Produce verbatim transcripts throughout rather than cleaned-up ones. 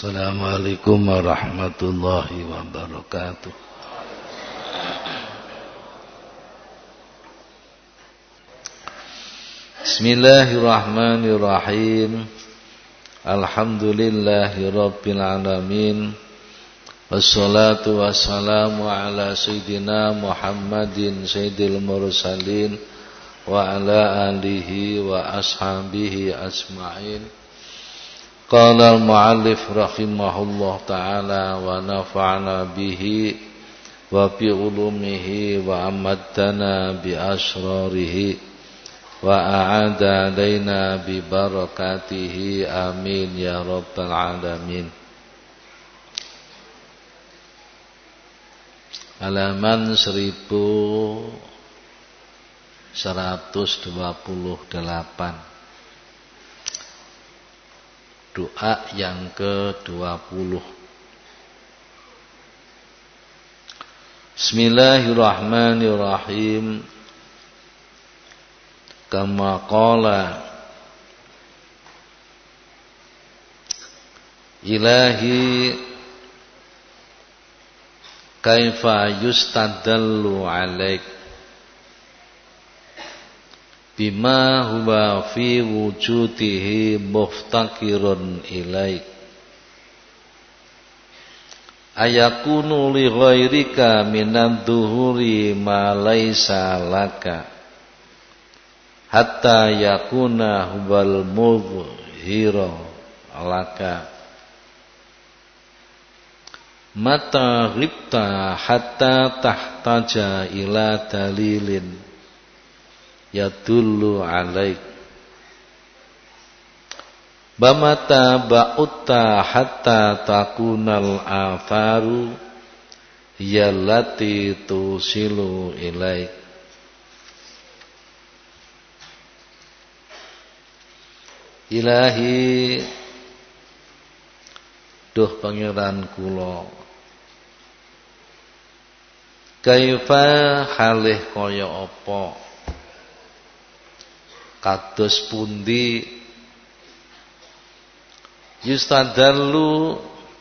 Assalamualaikum warahmatullahi wabarakatuh. Bismillahirrahmanirrahim. Alhamdulillahi rabbil alamin. Wassalatu wassalamu ala sayyidina Muhammadin sayyidil mursalin wa ala alihi wa ashabihi asma'in. Qala al-mu'allif rahimahullah ta'ala wa nafa'ana bihi wa bi ulumihi wa amaddana bi asrarihi wa a'ada alaina bi barakatihi amin ya rabbal alamin. Halaman seribu seratus dua puluh delapan. Doa yang ke dua puluh. Bismillahirrahmanirrahim. Kama qala Ilahi kaifa yustadallu alaik bima huwa fi wujudihi muftaqirun ilaik ayakunu li ghairika minad duhuri ma laisa laka hatta yakuna huwal mudhhira laka mata ghibta hatta tahtaja ila dalilin yadullu alaik bamata ba'utta hatta takunal atharu yallati tusilu ilaik. Ilahi duh pangeran kula kaifa halih kaya apa kados pundi yustadallu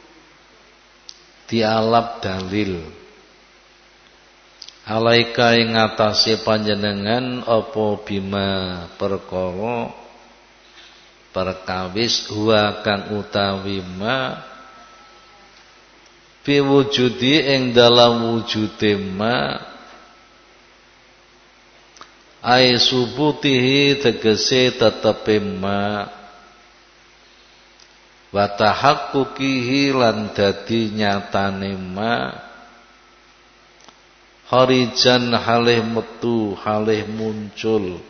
dialap dalil alaika ing atase panjenengan apa bima perkara perkawis huwa kang utawi ma biwujudi ing dalam wujude ma ai subutihi tegese tetepe ma wa tahaqquqihi lan dadi nyatane ma harijan halih metu halih muncul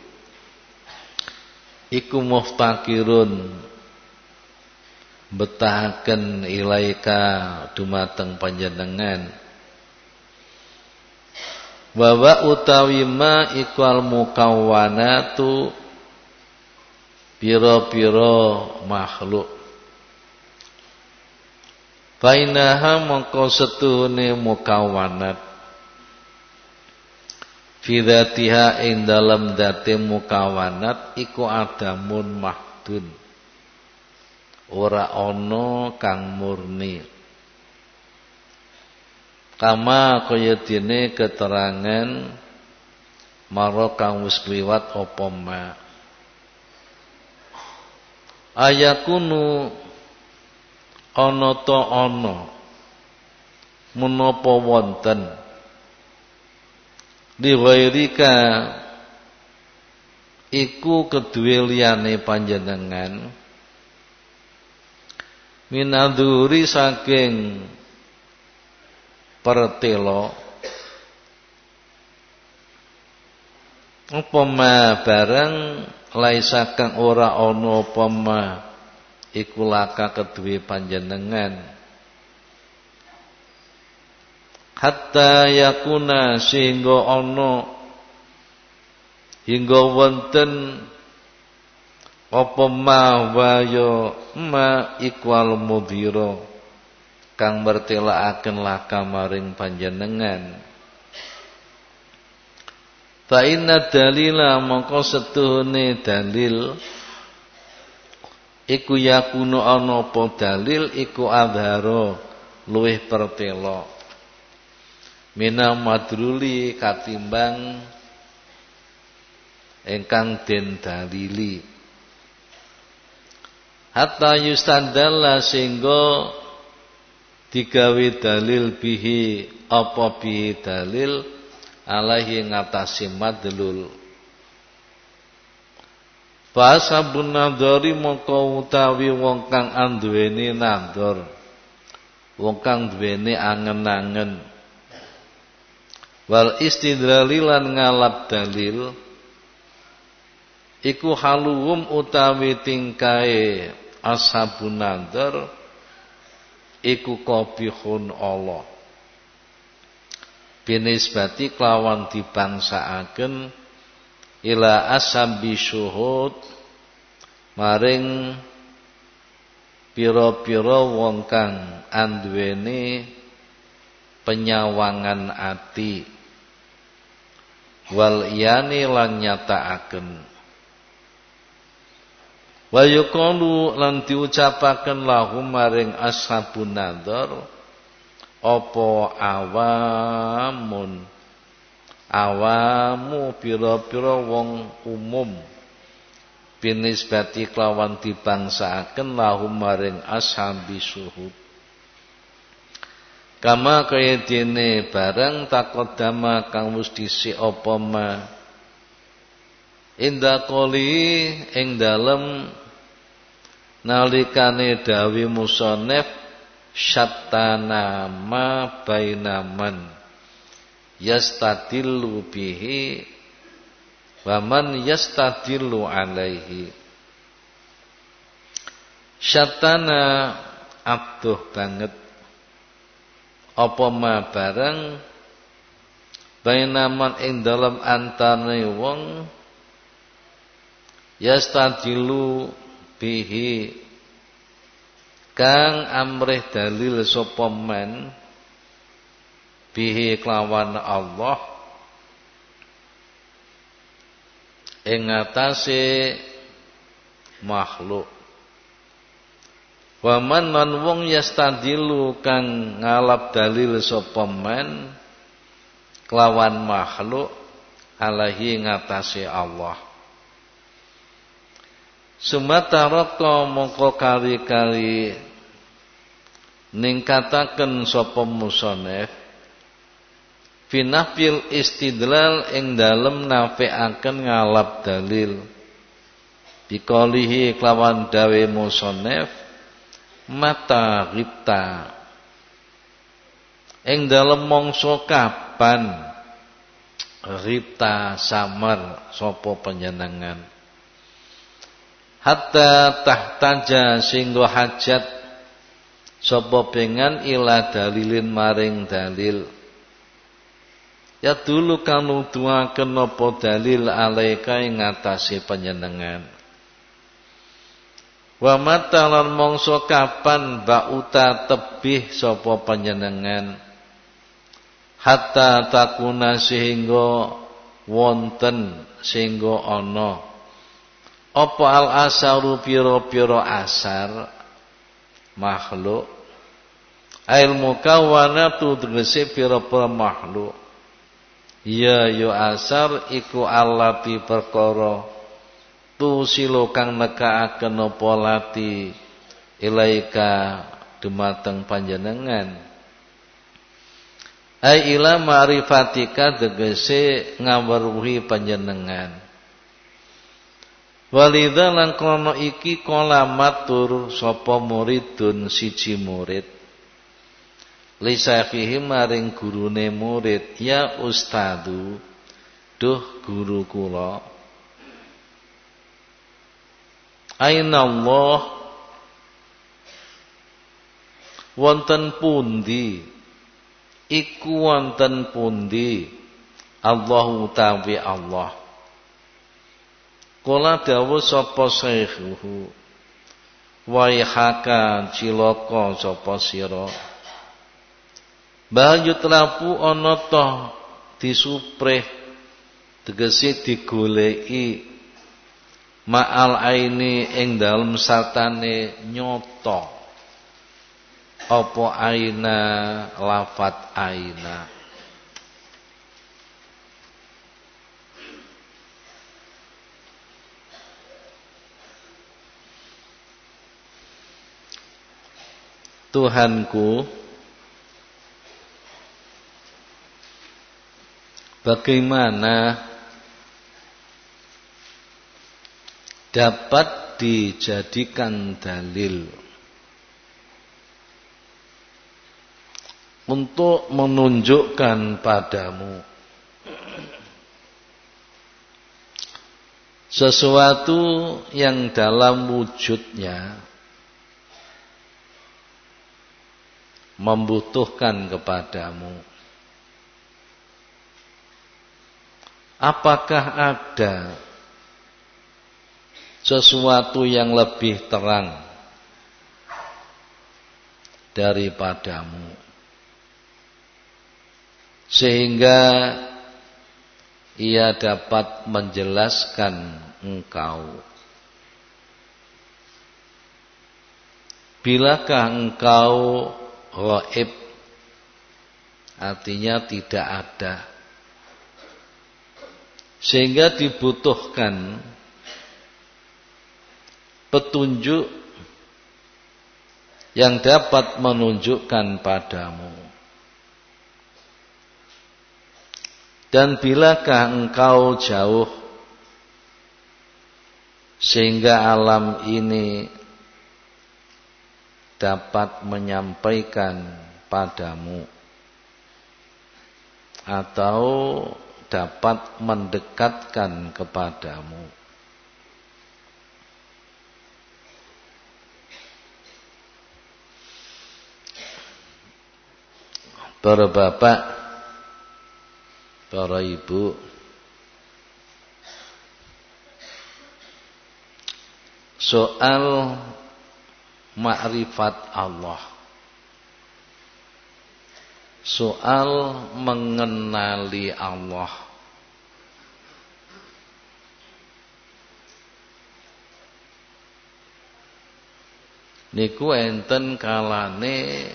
iku muftaqirun betahaken ilaika dumateng panjenengan bahwa utawi ma ikwal mukawwanatu pira-pira makhluk bainaha mongko setuhune mukawwanat fi dzatiha ing dalem dzate mukawwanat iku adamun mahdun ora ana kang murni kama kaya dene keterangan maro kang wis kliwat apa ma ayakunu ana ta ana menapa wonten liwairika iku keduwe liyane panjenengan minaduri saking pertelo apa ma barang laisa kang ora ana apa ma iku laka keduwe panjenengan hatta yakuna sehingga ana hingga wonten apa ma waya ma ikwal mudhira kang mertelaaken laka maring panjenengan fa inna dalila mongko setuhune dalil iku yakunu ana apa dalil iku adharo luwih pertela mina madruli katimbang ingkang den dalili hatta yustadalla sehingga digawe dalil bihi apa bihi dalil alaihi ngatasi madlul Fasabun nadhari mongko utawi wong kang anduweni nadhar wong kang duweni angen-angen wal istidlali lan ngalap dalil iku haluhum utawi tingkae ashabun nadhar iku qabihun Allah binisbati kelawan dibangsaaken ila ashabi syuhud maring pira-pira wong kang anduweni penyawangan ati wal iyani lan nyataaken wa yuqalu lan diucapaken lahum maring ashabun nadhar apa awamun awamu pira-pira wong umum binisbati kelawan dibangsaaken lahum maring ashabi syuhud kama kaya dene barang takodama kang wis dhisik apa ma inda qoli ing dalem nalikane dawi musannaf syattana ma bainaman yastadillu bihi wa man yastadillu alaihi syatana abduh banget apa ma barang bainaman ing dalam antane wong yastadillu bihi kang amrih dalil sapa men bihi kelawan Allah ing atase makhluk wa man lan wong yastadilu kang ngalap dalil sapa men kelawan makhluk alaihi ngatasi Allah sumataraka mongko kali-kali ningkataken sapa musannaf finafil istidlal ing dalem nafeaken ngalap dalil biqalihi kelawan dawe musannaf mata ripta ing dalem mangsa kapan ripta samar sapa panjenengan hatta tahtaja singgo hajat sapa pengen ila dalilin maring dalil ya dulu kang nuduhaken apa dalil alaika ing ngatasi panjenengan wa matalan mongso kapan bauta tebih sapa panjenengan hatta takuna sehingga wonten sehingga ana apa al asaru pira-pira asar makhluk ail mukawwanatu tegese pira-pira makhluk ya yo asar iku allati perkara tu silo kang nekaaken apa lati ilaika dumateng panjenengan ai ila ma'rifatika tegese ngaweruhi panjenengan walidza lan krana iki kala matur sapa muridun siji murid lisakhihi maring gurune murid ya ustadu duh guru kula aina Allah wonten pundi iku wonten pundi Allah utawi Allah kala dawuh sapa saikhuhu waihaka cilaka sapa sira Bayu telapu ana toh disuprih tegese digoleki ma'al aini ing dalem sartane nyoto apa aina lafat aina. Tuhanku, bagaimana dapat dijadikan dalil untuk menunjukkan padamu sesuatu yang dalam wujudnya membutuhkan kepadamu. Apakah ada sesuatu yang lebih terang daripadamu sehingga ia dapat menjelaskan engkau? Bilakah engkau ghaib, artinya tidak ada, sehingga dibutuhkan petunjuk yang dapat menunjukkan padamu? Dan bilakah engkau jauh sehingga alam ini dapat menyampaikan padamu atau dapat mendekatkan kepadamu? Para bapak, para ibu, soal ma'rifat Allah, soal mengenali Allah, niku enten kalane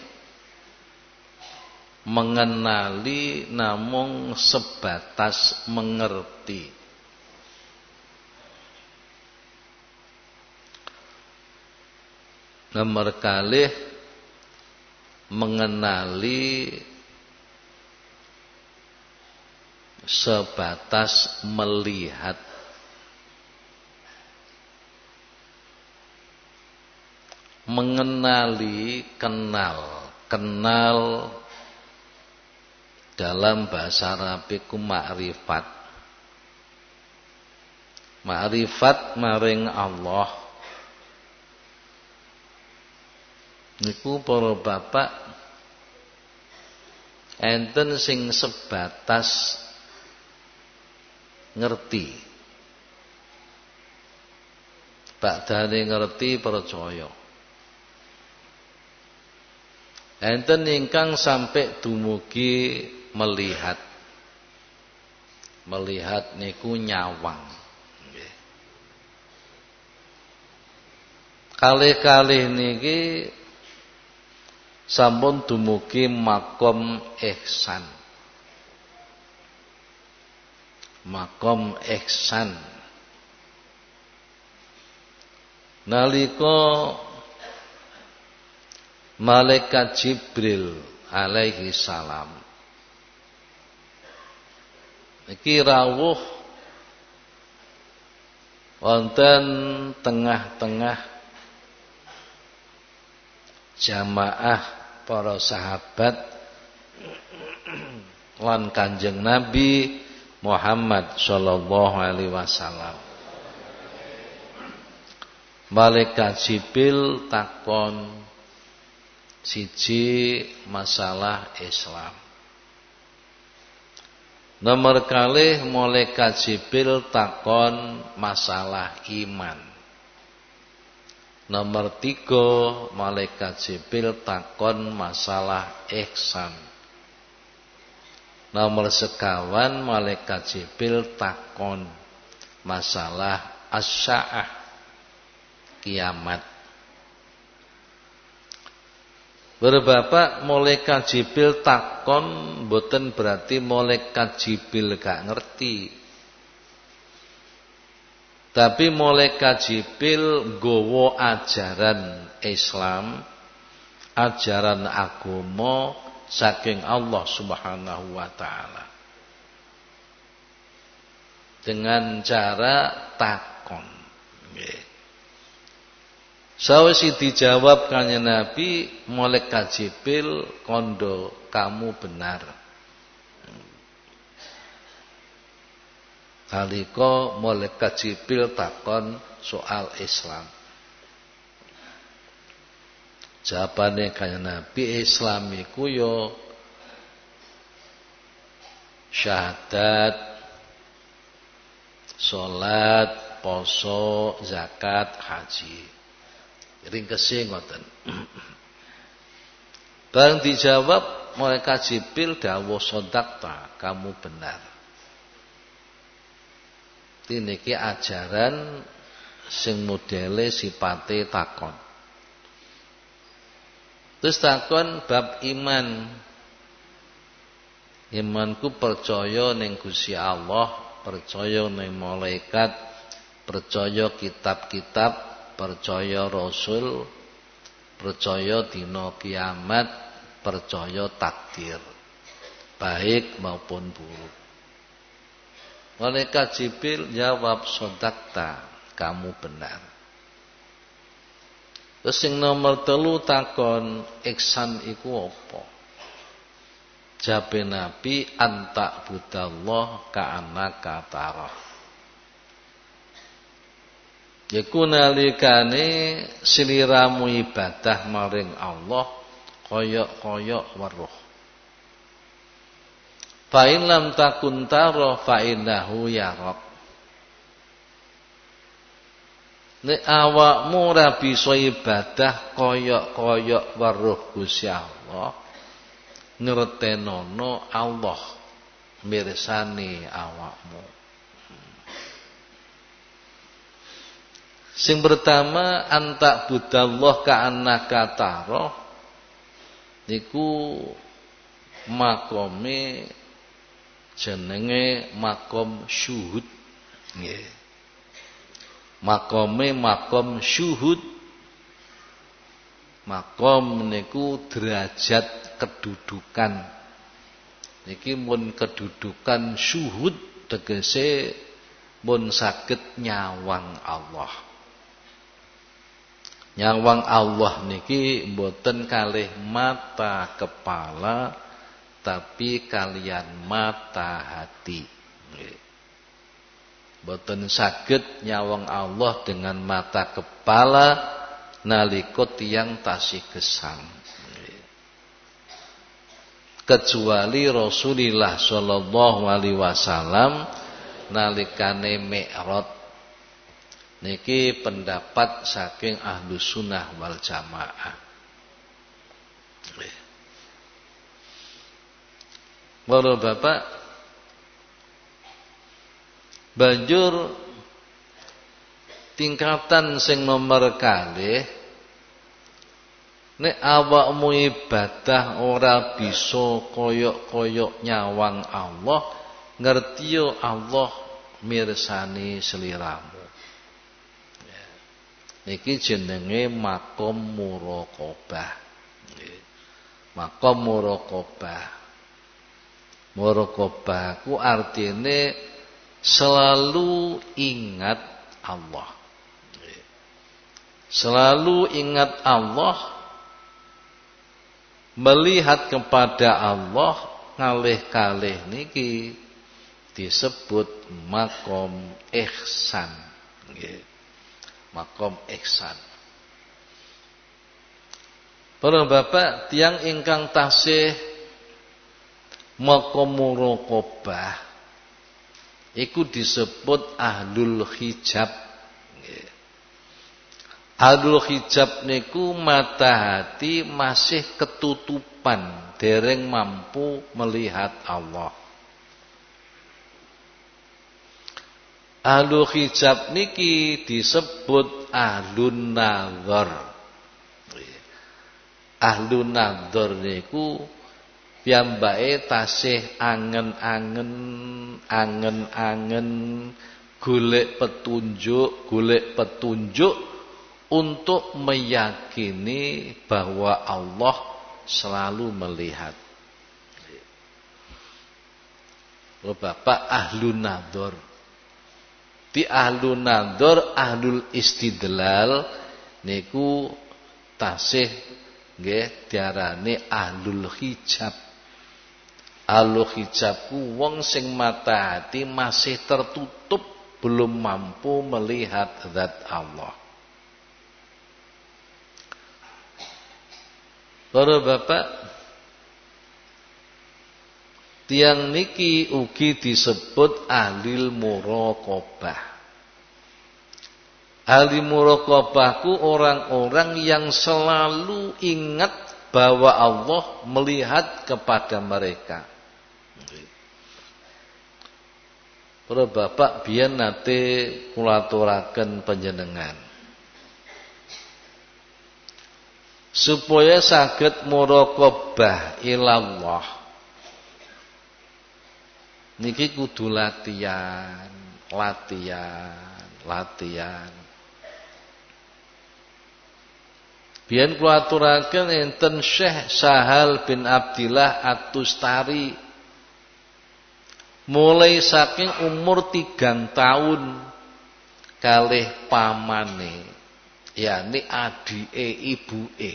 mengenali namung sebatas mengerti. Nomor kalih mengenali sebatas melihat. Mengenali, kenal, kenal dalam bahasa Arab iku ma'rifat. Ma'rifat maring Allah niku para bapak enten sing sebatas ngerti. Bakdane ngerti percaya. Enten ingkang sampai dumugi melihat. Melihat niku nyawang. Kalih-kalih niki sampun dumugi makom ihsan. Makom ihsan. Nalika malaikat Jibril alaihi salam iki rawuh wonten tengah-tengah jamaah para sahabat lan Kanjeng Nabi Muhammad sallallahu alaihi wasallam. Malaikat Jibril takon siji masalah Islam. Nomor kalih malaikat Jibril takon masalah iman. Nomor tiga malaikat Jibril takon masalah ihsan. Nomor sekawan malaikat Jibril takon masalah as-sa'ah, kiamat. Berbapak malaikat Jibril takon mboten berarti malaikat Jibril gak ngerti. Tapi malaikat Jibril nggawa ajaran Islam, ajaran agama saking Allah Subhanahu wa taala. Dengan cara takon. Nggih. Sawise dijawab kanjeng Nabi, malaikat Jibril kondo kamu benar. Nalika malaikat Jibril takon soal Islam. Jawabane kanjeng Nabi, Islam iku yo syahadat, salat, poso, zakat, haji. Ringkese ngoten. Bareng dijawab malaikat Jibril dawuh sodakta, kamu benar. Niki ajaran sing modele sipate takon. Terus takon bab iman. Imanku percaya ning Gusti Allah, percaya ning malaikat, percaya kitab-kitab, percaya Rasul, percaya dina kiamat, percaya takdir, baik maupun buruk. Malaikat Jibril jawab sodakta, kamu benar. Terus sing nomor telu takon, ihsan iku apa? Jabe Nabi, anta budallah ka'annaka tarah. Iku nalikane sliramu ibadah maring Allah kaya-kaya weruh. Fa in lam takun tara fa innahu yarak. Nek awakmu ora bisa ibadah kaya-kaya weruh Gusti Allah, ngertenono Allah mirsani awakmu. Sing pertama anta budallah ka'annaka tarah niku makome jenenge makom syuhud nggih. Makome makom syuhud. Makom niku derajat kedudukan. Niki mun kedudukan syuhud tegese mun saged nyawang Allah. Nyawang Allah niki mboten kalih mata kepala tapi kalian mata hati. Mboten saged nyawang Allah dengan mata kepala nalika tiyang tasih gesang. Kecuali Rasulullah sallallahu alaihi wasallam nalikane Mi'raj. Niki pendapat saking ahlu sunnah wal jamaah. Bapak bapak, banjur tingkatan sing nomor kalih, nek awakmu ibadah ora bisa koyok-koyok nyawang Allah, ngertiyo Allah mirsani sliramu. Niki jenenge makom muraqabah. Makom muraqabah. Muraqabah ku artine selalu ingat Allah. Selalu ingat Allah, melihat kepada Allah, ngalih-kalih niki disebut makom ihsan. Nggih. Makom ihsan. Para bapak tiang ingkang tasih makom muraqabah iku disebut ahlul hijab. Ahlul hijab niku mata hati masih ketutupan, dereng mampu melihat Allah. Ahlu hijab niki disebut ahlun nadhar. Ahlu nadhar niku piyambake tasih angen-angen angen-angen golek petunjuk, golek petunjuk untuk meyakini bahwa Allah selalu melihat. Kalau Bapak ahlu nadhar, di ahlu nadhar, ahlul istidlal niku tasih nggih diarani ahlul hijab. Ahlul hijab ku wong sing mata hati masih tertutup, belum mampu melihat zat Allah. Para bapak, tiang niki ugi disebut ahlil muraqabah. Ahli muraqabah ku orang-orang yang selalu ingat bahwa Allah melihat kepada mereka. Para bapak biyen nate kula aturaken panjenengan supaya saged muraqabah ilallah niki kudu latihan, latihan, latihan. Biyen kula aturaken enten Syekh Sahal bin Abdillah At-Tustari, mulai saking umur tigang tahun kalih pamane, yakni adike ibuke.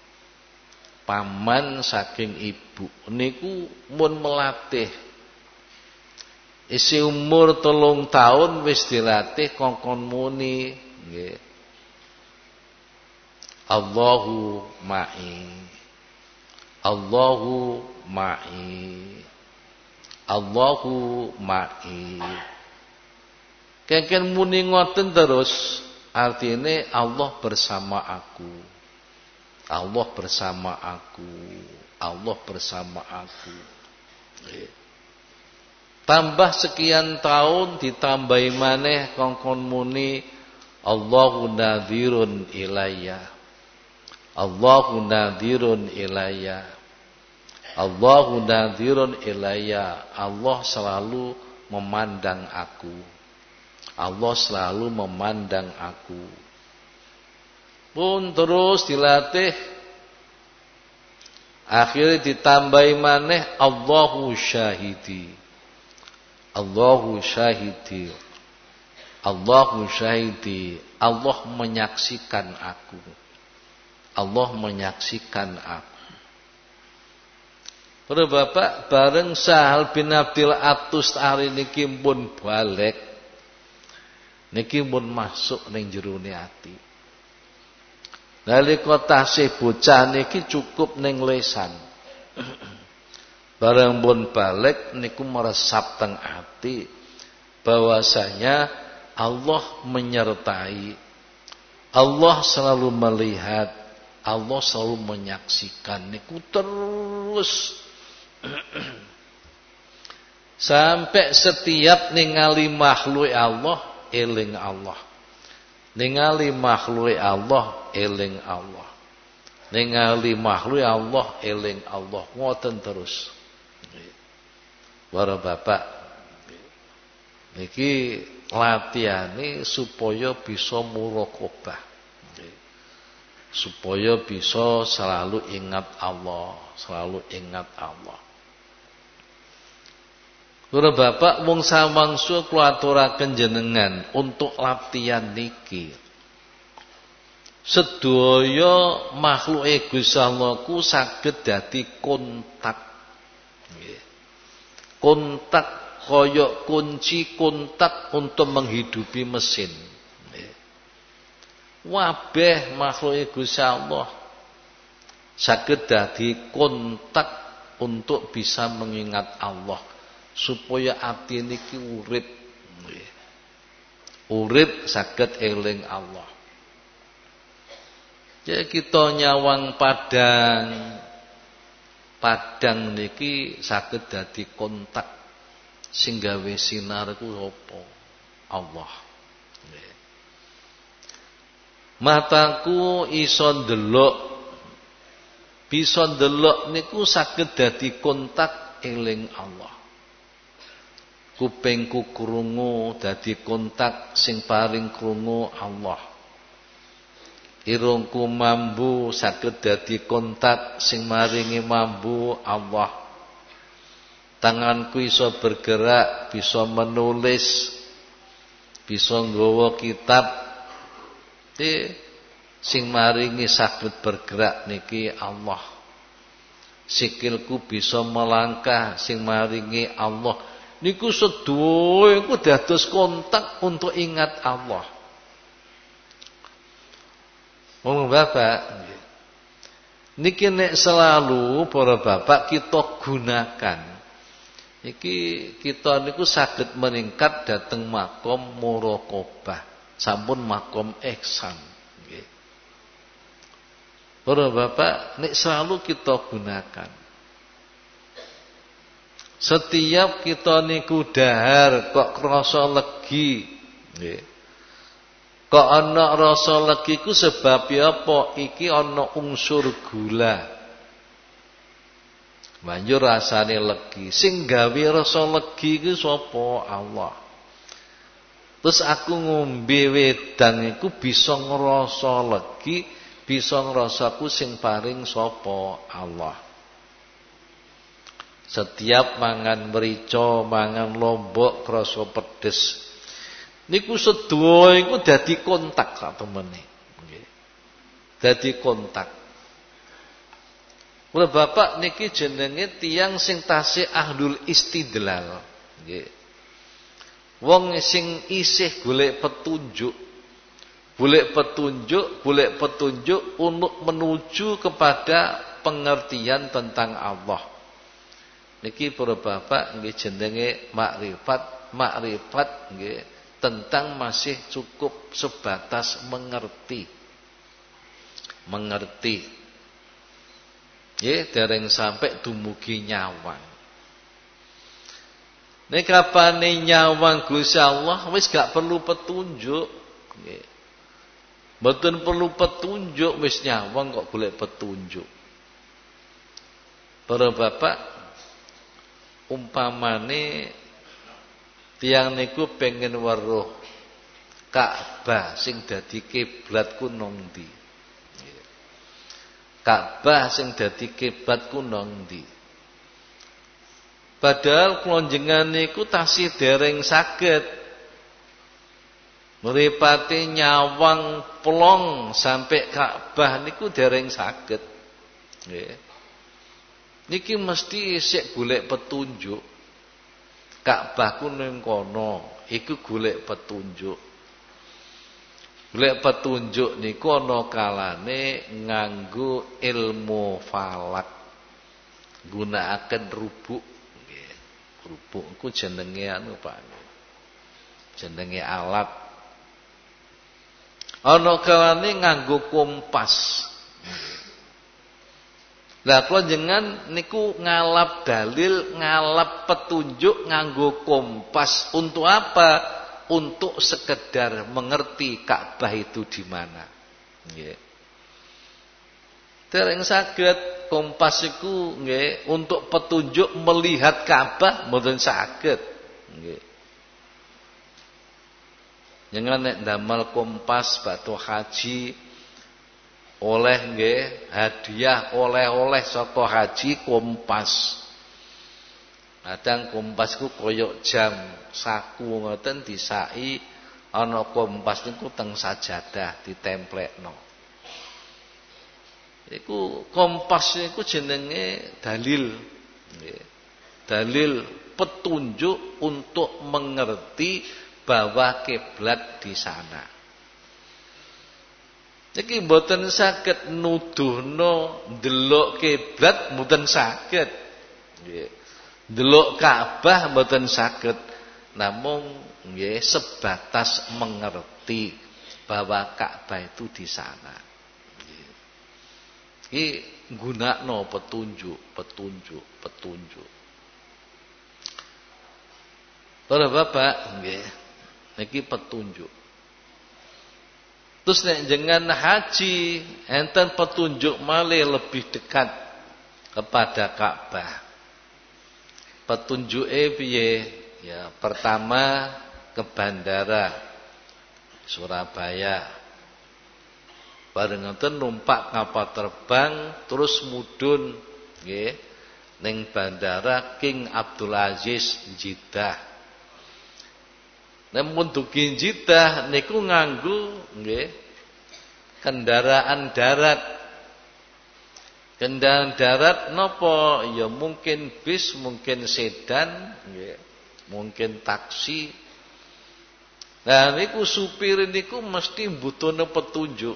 Paman saking ibu niku mun melatih. Isi umur telung tahun wis dilatih kongkon muni nggih. Allahu ma'i. Allahu ma'i. Allahu ma'i. Kengken muni ngoten terus, artine Allah bersama aku. Allah bersama aku. Allah bersama aku. Tambah sekian tahun ditambahi maneh kongkon muni Allahu nadhirun ilayya. Allahu nadhirun ilayya. Allahu nadhirun ilayya. Allah selalu memandang aku. Allah selalu memandang aku. Pun terus dilatih. Akhirnya ditambahi maneh Allahu syahidi. Allahu syahidi. Allahu syahidi. Allah menyaksikan aku. Allah menyaksikan aku. Para bapak, bareng Sahal bin Abdil At-Tustari niki pun balik, niki pun masuk ning jerone ati. Nalika tasih bocah niki cukup ning lesan. Bareng pun balik niku meresap teng ati bahwasanya Allah menyertai, Allah selalu melihat, Allah selalu menyaksikan. Niku terus sampai setiap ningali makhluk Allah eling Allah, ningali makhluk Allah eling Allah, ningali makhluk Allah eling Allah, ngoten terus. Para bapak, niki latihane supaya bisa muraqabah, supaya bisa selalu ingat Allah, selalu ingat Allah. Para bapak, wong samangsa kula aturaken jenengan untuk latihan niki. Sedaya makhluke Gusti Allah ku saged dadi kontak. Kontak kaya kunci kontak untuk menghidupi mesin. Wabeh makhluk Gusti Allah saged dadi kontak untuk bisa mengingat Allah supaya ati niki urip. Urip saged eling Allah. Ya kita nyawang padang. Padang niki saged dadi kontak sing gawe sinar ku apa? Allah. Mataku iso ndelok, bisa ndelok niku saged dadi kontak eling Allah. Kupingku krungu dadi kontak sing paring krungu Allah. Irungku mambu saged dadi kontak sing maringi mambu Allah. Tanganku iso bergerak, bisa menulis, bisa nggawa kitab. Di sing maringi saged bergerak niki Allah. Sikilku bisa melangkah, sing maringi Allah. Niku sedaya iku dados kontak untuk ingat Allah. Wong Bapak, niki nek selalu para bapak kita gunakan. Iki kita niku saged meningkat dhateng makom muraqabah, sampun makom ihsan. Nggih. Para bapak, nek selalu kita gunakan. Setiap kita niku dahar kok krasa legi, nggih. Kok ana rasa legi ku sebab apa? Iki ana unsur gula. Banjur rasane legi. Sing gawe rasa legi ku sapa? Allah. Terus aku ngombe wedang iku bisa ngrasa legi, bisa ngrasaku sing paring sapa? Allah. Setiap mangan merica, mangan lombok krasa pedes. Niku sedaya iku dadi kontak sak temene. Nggih. Dadi kontak. Kula bapak niki jenenge tiyang sing tasih ahlul istidlal. Nggih. Wong sing isih golek petunjuk. Golek petunjuk, golek petunjuk untuk menuju kepada pengertian tentang Allah. Niki para bapak nggih jenenge makrifat, makrifat nggih tentang masih cukup sebatas mengerti. Mengerti. Nggih, dereng sampai dumugi nyawang. Nek kapane nyawang Gusti Allah wis gak perlu petunjuk. Nggih. Mboten perlu petunjuk wis nyawang kok golek petunjuk. Para bapak umpamane tiyang niku pengen weruh Ka'bah sing dadi kiblatku nang ndi. Ka'bah sing dadi kiblatku nang ndi. Padahal kula njenengan niku tasih dereng saged mripate nyawang plong sampai Ka'bah niku dereng saged. Nggih. Niki mesti isih golek petunjuk. Ka'bah ku ning kono, iku golek petunjuk. Golek petunjuk niku ana kalane nganggo ilmu falak. Gunakaken rubuk. Nggih. Rubuk ku jenenge anu Pak. Jenenge alat. Ana kalane nganggo kompas. Lah kula jenengan niku ngalap dalil, ngalap petunjuk nganggo kompas untuk apa? Untuk sekedar mengerti Ka'bah itu di mana. Nggih. Dereng saged kompas iku nggih untuk petunjuk melihat Ka'bah mboten saged. Nggih. Jangan nek ndamel kompas batu haji oleh nggih hadiah oleh-oleh saka haji kompas. Kadang kompas ku koyok jam saku ngoten disai ana kompas niku teng sajadah ditemplekno. Iku kompas niku jenenge dalil nggih. Dalil petunjuk untuk mengerti bahwa kiblat di sana. Iki mboten saged nuduhno ndelok kiblat mboten saged. Nggih. Ndelok Ka'bah mboten saged. Namung nggih sebatas mengerti bahwa Ka'bah itu di sana. Nggih. Iki gunakno petunjuk, petunjuk, petunjuk. Para bapak nggih. Niki petunjuk. Terus nek jenengan haji, enten petunjuk malih lebih dekat kepada Ka'bah. Petunjuke piye? Ya, pertama ke bandara Surabaya. Bareng ngoten numpak kapal terbang terus mudhun nggih ning bandara King Abdul Aziz Jeddah. Namun dugi Jeddah niku nganggo nggih kendaraan darat. Kendaraan darat napa? Ya mungkin bis, mungkin sedan, nggih. Mungkin taksi. Nah niku supir niku mesti mbutuhne petunjuk.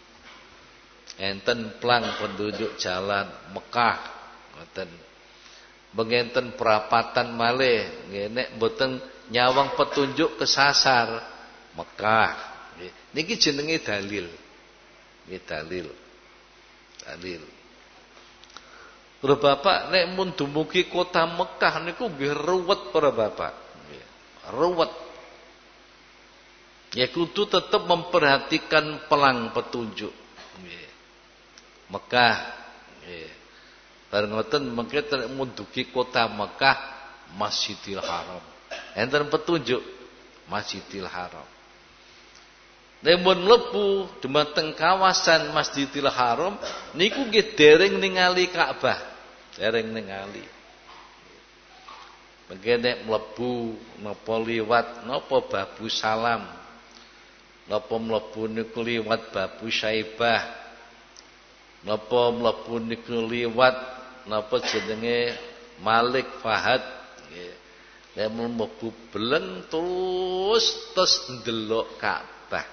Enten plang petunjuk jalan Mekah ngoten. Bengenten perapatan malih nggih nek mboten nyawang petunjuk kesasar Mekah. Niki jenenge dalil. Nggih dalil. Dalil. Para bapak nek mun dumugi kota Mekah niku nggih ruwet para bapak. Nggih. Ruwet. Ya kudu tetap memperhatikan pelang petunjuk. Nggih. Mekah nggih. Bareng ngoten mengke mun dugi kota Mekah Masjidil Haram. Enten petunjuk Masjidil Haram. Nek mun mlebu dhumateng kawasan Masjidil Haram niku nggih dereng ningali Ka'bah, dereng ningali. Mengke nek mlebu napa liwat napa Babu Salam. Napa mlebu niku liwat Babu Syaibah. Napa mlebu niku liwat napa jenenge Malik Fahad nggih. Nek mlebu beleng terus terus ndelok Ka'bah.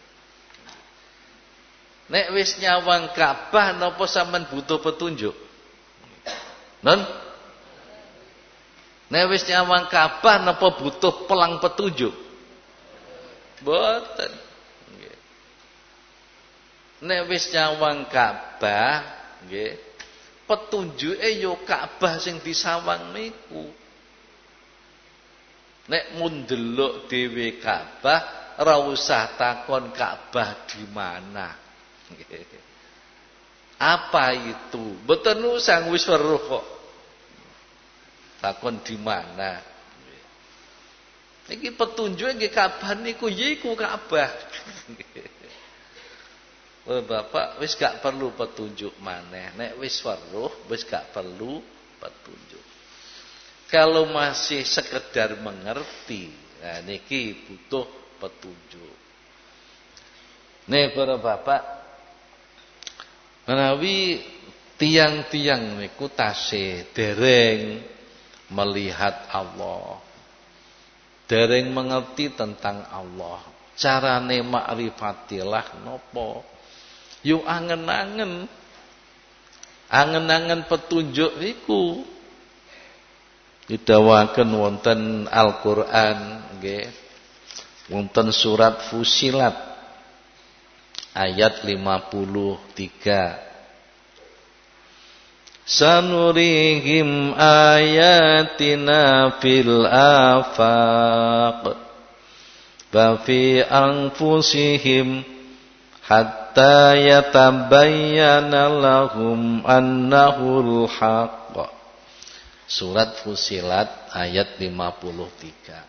Nek wis nyawang Ka'bah napa sampean butuh petunjuk? Non? Nek wis nyawang Ka'bah napa butuh pelang petunjuk? Mboten. Nggih. Nek wis nyawang Ka'bah nggih, petunjuke yo Ka'bah sing disawang niku. Nek mun ndelok dhewe Ka'bah, ora usah takon Ka'bah di mana. Apa itu? Mboten usah wis weruh kok. Takon di mana. Iki petunjuke nggih Ka'bah niku yiku Ka'bah. Oh, Bapak wis gak perlu petunjuk maneh. Nek wis weruh wis gak perlu petunjuk. Kalau masih sekedar mengerti, nah niki butuh petunjuk. Nih para bapak, menawi tiang-tiang niku tasih dereng melihat Allah, dereng mengerti tentang Allah. Carane makrifatilah nopo? Yo angen-angen, angen-angen petunjuk niku. Didhawaken wonten Al-Qur'an nggih. Wonten surat Fusilat ayat lima puluh tiga. Sanurihim ayatina fil afaq wa fi anfusihim hatta yatabayyana lahum annahul haqq. Surat Fusilat ayat lima puluh tiga.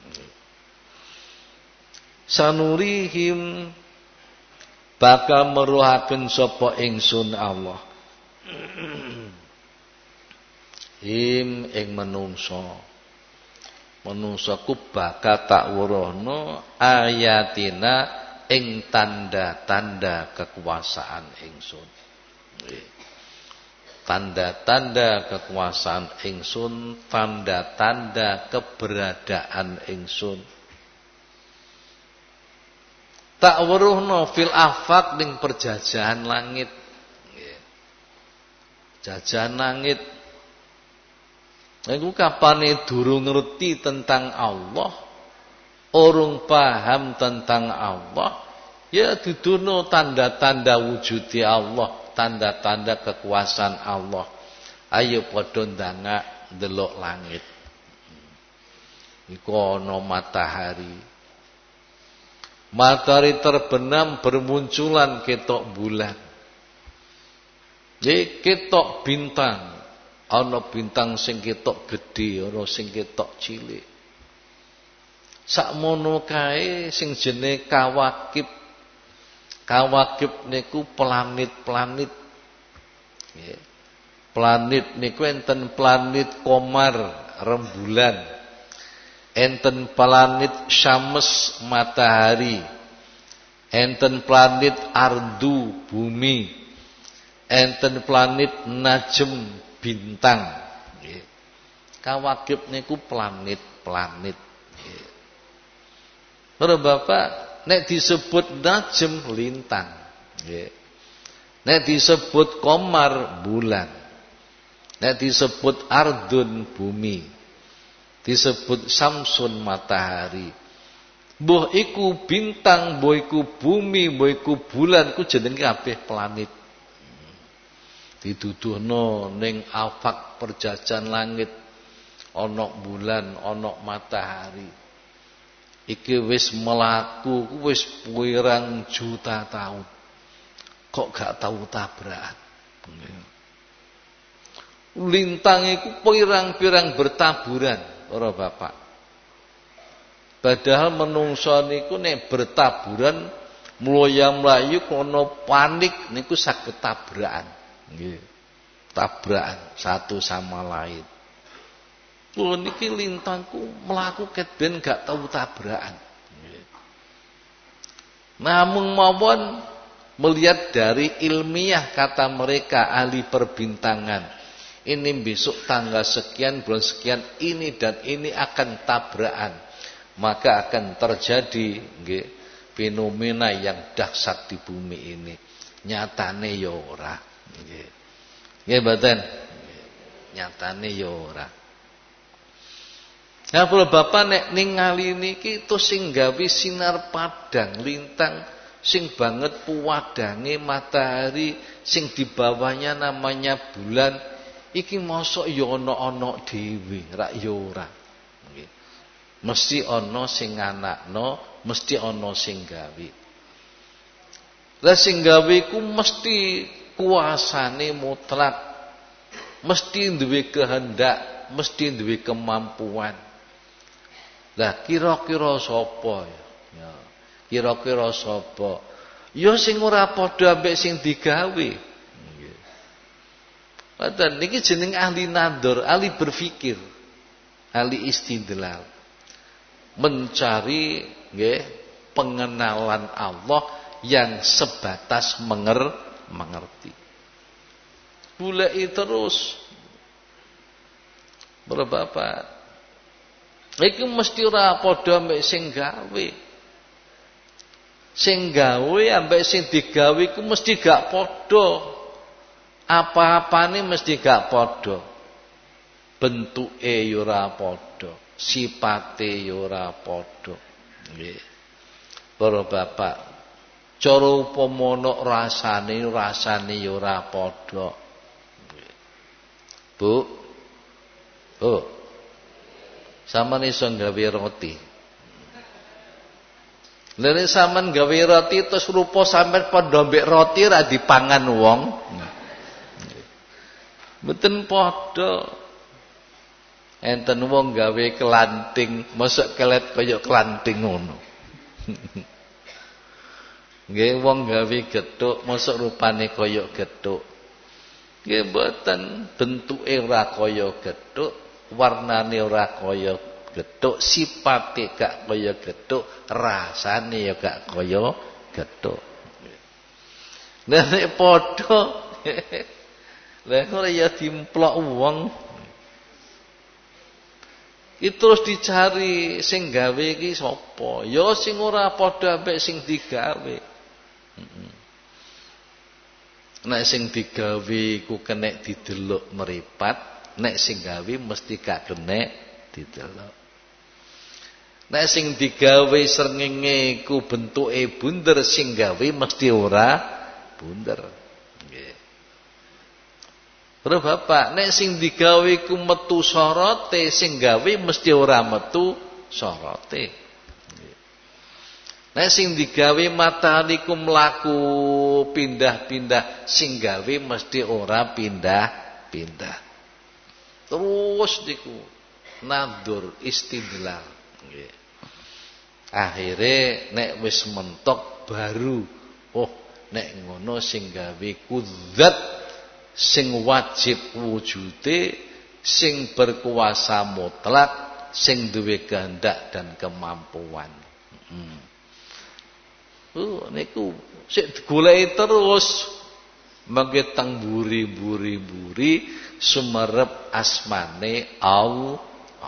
Sanurihim bakal meruhaken sapa ingsun Allah. Him ing menungso. Menungsoku bakal tak wuruhno ayatina ing tanda-tanda kekuasaan ingsun. Tanda-tanda kekuasaan ingsun, tanda-tanda keberadaan ingsun. Tak weruhno fil afaq ning perjajahan langit. Jajahan langit. Iku kapane durung ngerti tentang Allah, urung paham tentang Allah, ya dudono tanda-tanda wujudi Allah. Tanda-tanda kekuasaan Allah. Ayo padha ndangak ndelok langit. Iku ana matahari, Matahari terbenam bermunculan ketok bulan. Jadi ketok bintang. Ana bintang sing ketok gedhe, ana sing ketok cilik. Sakmono kae sing jenenge kawakib. Kawakib niku planet-planet. Nggih. Planet niku enten planet Komar, rembulan. Enten planet Syams, matahari. Enten planet Ardu, bumi. Enten planet Najm, bintang. Nggih. Kawakib niku planet-planet. Nggih. Para Bapak, nek disebut Najm, lintang. Nggih. Nek disebut Komar, bulan. Nek disebut Ardun, bumi. Disebut Samsun, matahari. Mbuh iku bintang, mbuh iku bumi, mbuh iku bulan, ku jenenge kabeh planet. Dituduhno ning afak perjajan langit ana bulan, ana matahari. Iki wis melaku, wis pirang juta tahun. Kok gak tahu tabrakan. Lintang iku pirang-pirang bertaburan, para Bapak. Padahal menungso niku nek bertaburan mloya-mlayu kono panik niku saged tabrakan. Nggih. Tabrakan satu sama lain. Lho niki lintangku mlaku ket ben gak tahu tabrakan. Nggih. Namung mawon melihat dari ilmiah kata mereka ahli perbintangan. Ini besok tanggal sekian, bulan sekian, ini dan ini akan tabrakan. Maka akan terjadi nggih, fenomena yang dahsyat di bumi ini. Nyatane ya ora. Nggih. Nggih mboten? Nyatane ya ora. Nah, para Bapak nek ningali niki terus sing gawe sinar padang lintang sing banget puwadange matahari sing di bawahnya namanya bulan. Iki mosok ya ana-ana dhewe, rak ya ora. Nggih. Mesti ana sing nganakno, mesti ana sing gawe. Lah sing gawe ku mesti kuasane mutlak. Mesti duwe kehendak, mesti duwe kemampuan. Lah kira-kira sapa ya? Kira-kira sapa? Ya sing ora padha ambek sing digawe. Padahal niki jeneng ahli nador, ahli berfikir, ahli istidlal, mencari nggih pengenalan Allah yang sebatas menger, mengerti. Bulai terus, para Bapak, iki mesti ora padha ambek sing gawe, sing gawe ambek sing digawe ku mesti gak padha. Apa-apane mesti gak padha. Bentuke ya ora padha, sipate ya ora padha. Nggih. Para Bapak, cara upama rasane rasane ya ora padha. Bu. Bu. Sampeyan iso gawe roti. Lha nek sampeyan gawe roti terus rupa sampeyan padha mbek roti ra dipangan wong. Mboten padha. Enten wong gawe kelanting, mosok kelet kaya kelanting ngono. Nggih wong gawe gethuk, mosok rupane kaya gethuk. Nggih mboten, bentuke ora kaya gethuk, warnane ora kaya gethuk, sipate gak kaya gethuk, rasane ya gak kaya gethuk. Lah nek padha lah ora ya dimplok wong. Iki terus dicari sing gawe iki sapa? Ya sing ora padha ambek sing digawe. Heeh. Nek sing digawe ku kenek didelok meripat, nek sing gawe mesti gak kenek didelok. Nek sing digawe srengenge ku bentuke bunder, sing gawe mesti ora bunder. Terus Bapak, nek sing digawe ku metu sorote, sing gawe mesti ora metu sorote. Nek sing digawe matahari ku mlaku pindah-pindah, sing gawe mesti ora pindah-pindah. Terus niku nadur istidlal. Nggih. Akhire nek wis mentok baru oh nek ngono sing gawe ku zat sing wajib wujude, sing berkuasa mutlak, sing duwe kehendak dan kemampuan. Hmm. Uh, niku sik digoleki terus mangke teng buri-buri-buri sumerep asmane Allah.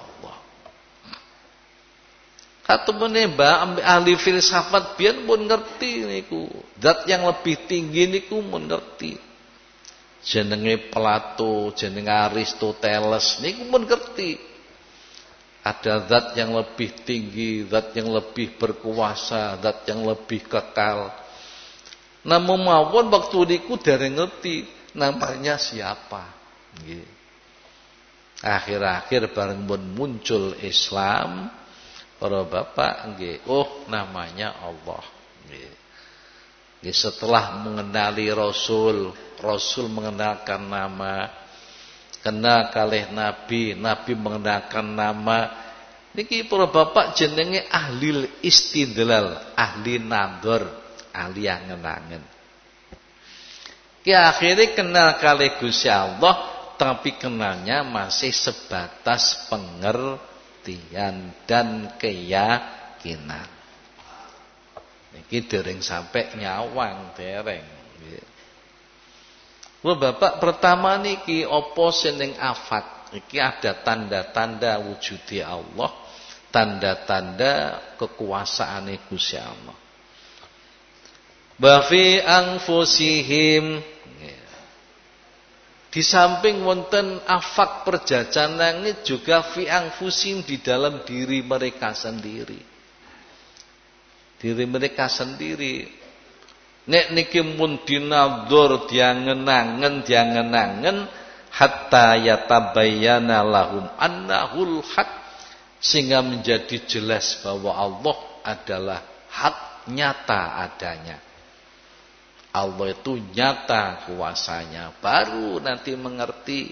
Katemene Mbak ahli filsafat biyen pun ngerti niku. Zat yang lebih tinggi niku pun ngerti. Jenenge Plato, jenenge Aristoteles niku pun ngerti. Ada zat yang lebih tinggi, zat yang lebih berkuasa, zat yang lebih kekal. Namun mawon waktu niku dereng ngerti namanya siapa. Nggih. Akhir-akhir bareng pun muncul Islam. Para bapak nggih, oh namanya Allah. Nggih. Nggih, setelah mengenali Rasul, Rasul mengenalkan nama, kenal kalih Nabi, Nabi mengenalkan nama. Niki para bapak jenenge ahli istidlal, ahli nador, ahli angen-angen. Ki akhirnya kenal kalih Gusti Allah, tapi kenalnya masih sebatas pengertian dan keyakinan. Niki dereng sampai nyawang dereng. Wah bapak pertama niki opo seneng afat. Niki ada tanda-tanda wujudi Allah, tanda-tanda kekuasaane Gusti Allah. Bafi anfusihim. Di samping wonten afak perjajan langit juga fi anfusim di dalam diri mereka sendiri. Diri mereka sendiri. Nek niki mun dinadzur diangen-angen diangen-angen hatta yatabayyana lahum annahul haq, sehingga menjadi jelas bahwa Allah adalah hak, nyata adanya. Allah itu nyata kuasanya, baru nanti mengerti.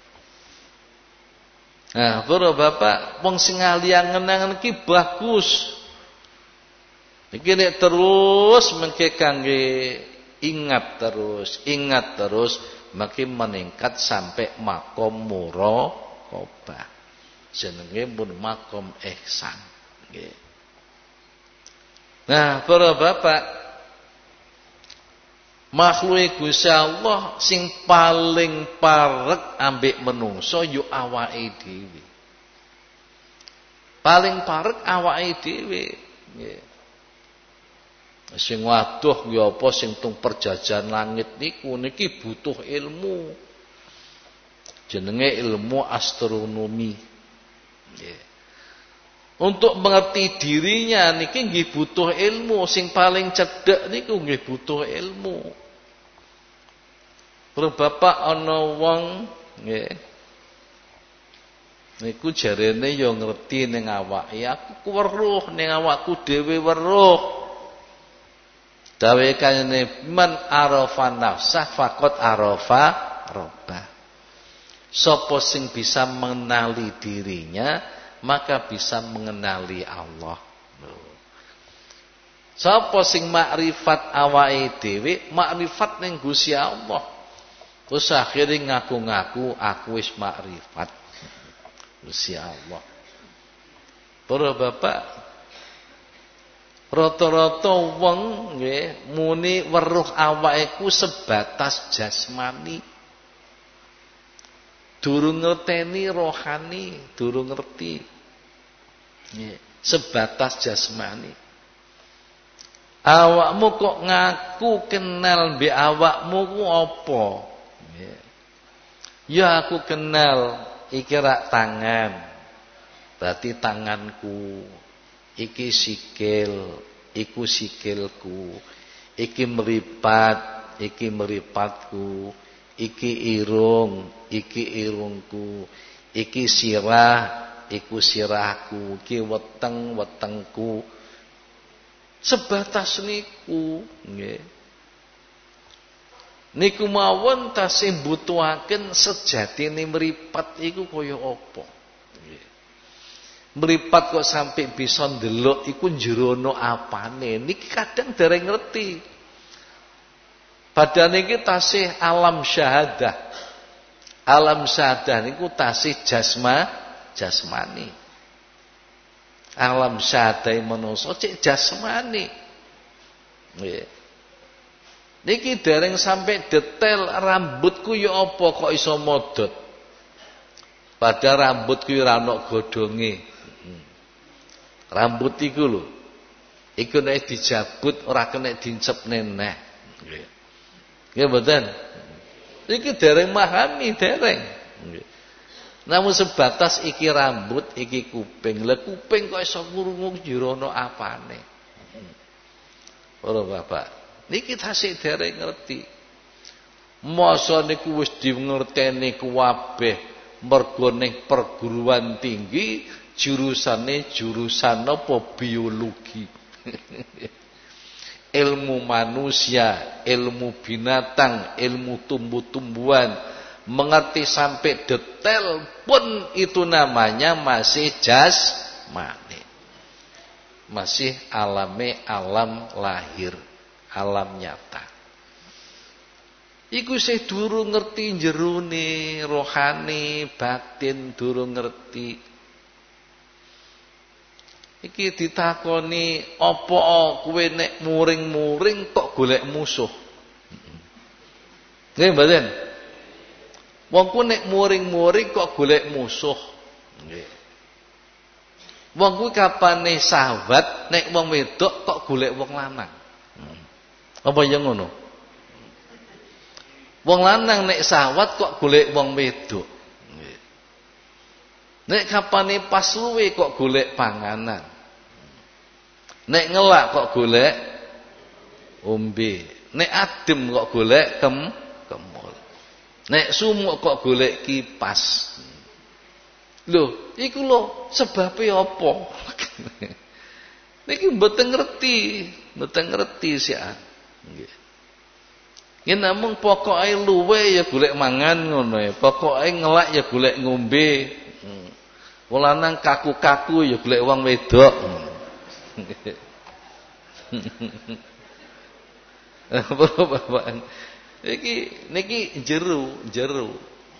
Nah, para bapak, wong sing angen-angen iki bagus. Iki nek terus mengke kangge ingat terus, ingat terus, makin meningkat sampai makom muraqabah. Jenenge pun makom ihsan. Nggih. Nah, para bapak, makhluk Gusti Allah sing paling parek ambek menungso yo awake dhewe. Paling parek awake dhewe. Nggih. Sing waduh ya apa sing tung perjajan langit niku niki butuh ilmu. Jenenge ilmu astronomi. Nggih. Untuk mengerti dirinya niki nggih butuh ilmu, sing paling cedhek niku nggih butuh ilmu. Para bapak ana wong nggih niku jarene ya ngerti ning awake, aku weruh ning awakku dhewe weruh. Dawe kanjene man arafa nafsah faqad arafa rabbah. Sapa sing bisa mengenali dirinya, maka bisa mengenali Allah. Sapa sing makrifat awake dhewe, makrifat ning Gusti Allah. Terus akhirnya ngaku-ngaku aku wis makrifat Gusti Allah. Para bapak, rata-rata wong nggih muni weruh awake ku sebatas jasmani. Durung ngerteni rohani, durung ngerti. Nggih, sebatas jasmani. Awakmu kok ngaku kenal mbek awakmu ku apa? Nggih. Ya aku kenal iki rak tangan. Berarti tanganku. Iki sikil, iku sikilku, iki meripat, iki meripatku, iki irung, iki irungku, iki sirah, iku sirahku, iki weteng, wetengku. Sebatas niku nggih. Niku mawon tasih mbutuhaken sejatine mripat iku kaya apa. Nggih. Mripat kok sampai bisa ndelok iku jerono apane. Niki kadang dereng ngerti. Padahal niki tasih alam syahadah. Alam syahadah niku tasih jasma jasmani. Alam syahadah manungsa cek jasmani. Nggih. Niki dereng sampai detail rambutku ya apa kok iso modot. Padahal rambutku ora ana godhonge. Rambut iku lho. Iku nek dijabut ora kena dincep neneh. Nggih. Nggih mboten? Iki dereng mahami dereng. Nggih. Namun sebatas iki rambut, iki kuping. Lah kuping kok iso krungu jerono apane? Para bapak, niki tasih dereng ngerti. Masa niku wis dingerteni kuwabeh mergo ning perguruan tinggi jurusane jurusan apa biologi. Ilmu manusia, ilmu binatang, ilmu tumbuh-tumbuhan, mengerti sampai detail pun itu namanya masih jasmani. Masih alame alam lahir, alam nyata. Iku sih durung ngerti jerone rohani, batin durung ngerti. Iki ditakoni apa kowe nek muring-muring kok golek musuh. Nggih mboten? Wong ku nek muring-muring kok golek musuh. Nggih. Wong kuwi kapane sahabat nek wong wedok kok golek wong lanang. Apa ya ngono? Wong lanang nek sahabat kok golek wong wedok. Nggih. Nek kapane pas luwe kok golek panganan. Nek ngelak kok golek ombe. Nek adem kok golek kem kemul. Nek sumuk kok golek kipas. Lho, iku lho sebabe apa? Niki mboten ngerti, mboten ngerti sian. Nggih. Yen namung pokoke luwe ya golek mangan ngono ya. Pokoke ngelak ya golek ngombe. Wong lanang kaku-kaku ya golek wong wedok. Bapak, niki niki jero jero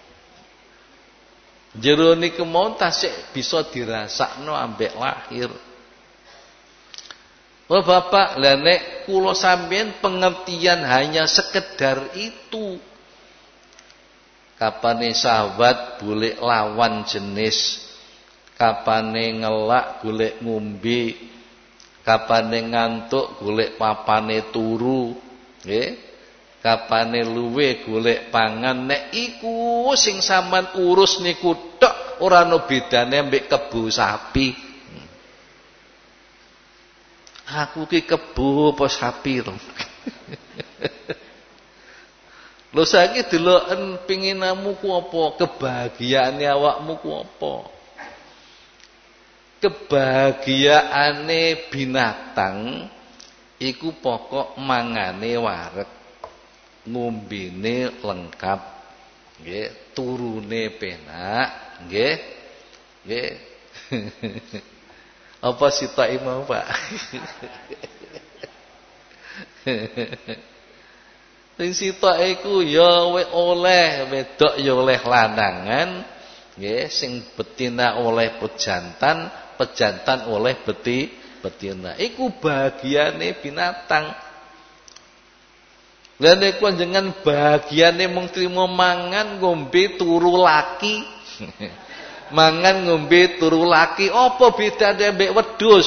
jero niku mau tasik bisa dirasakno ambek lahir. Oh bapak, lah nek kula sampeyan pengertian hanya sekedar itu. Kapane sahabat boleh lawan jenis, kapane ngelak golek ngombe, kapane ngantuk golek papane turu, nggih. Kapane luwe golek pangan. Nek iku sing sampean urus niku tok ora ana bedane mbek kebo sapi. Aku ki kebo apa sapi to. Lho saiki deloken pinginamu ku apa? Kebahagiaane awakmu ku apa? Kebahagiaane binatang iku pokok mangane wareg, ngombene lengkap, nggih, turune penak, nggih. Nggih. Apa sitok mau, Pak? Sing sitok iku ya oleh wedok ya oleh lanangan, nggih, sing betina oleh pejantan, pejantan oleh beti betina. Iku bahagiane binatang. Lah nek panjenengan bahagiane mung trimo mangan, ngombe, turu laki. Mangan, ngombe, turu laki, apa bedane mbek wedhus?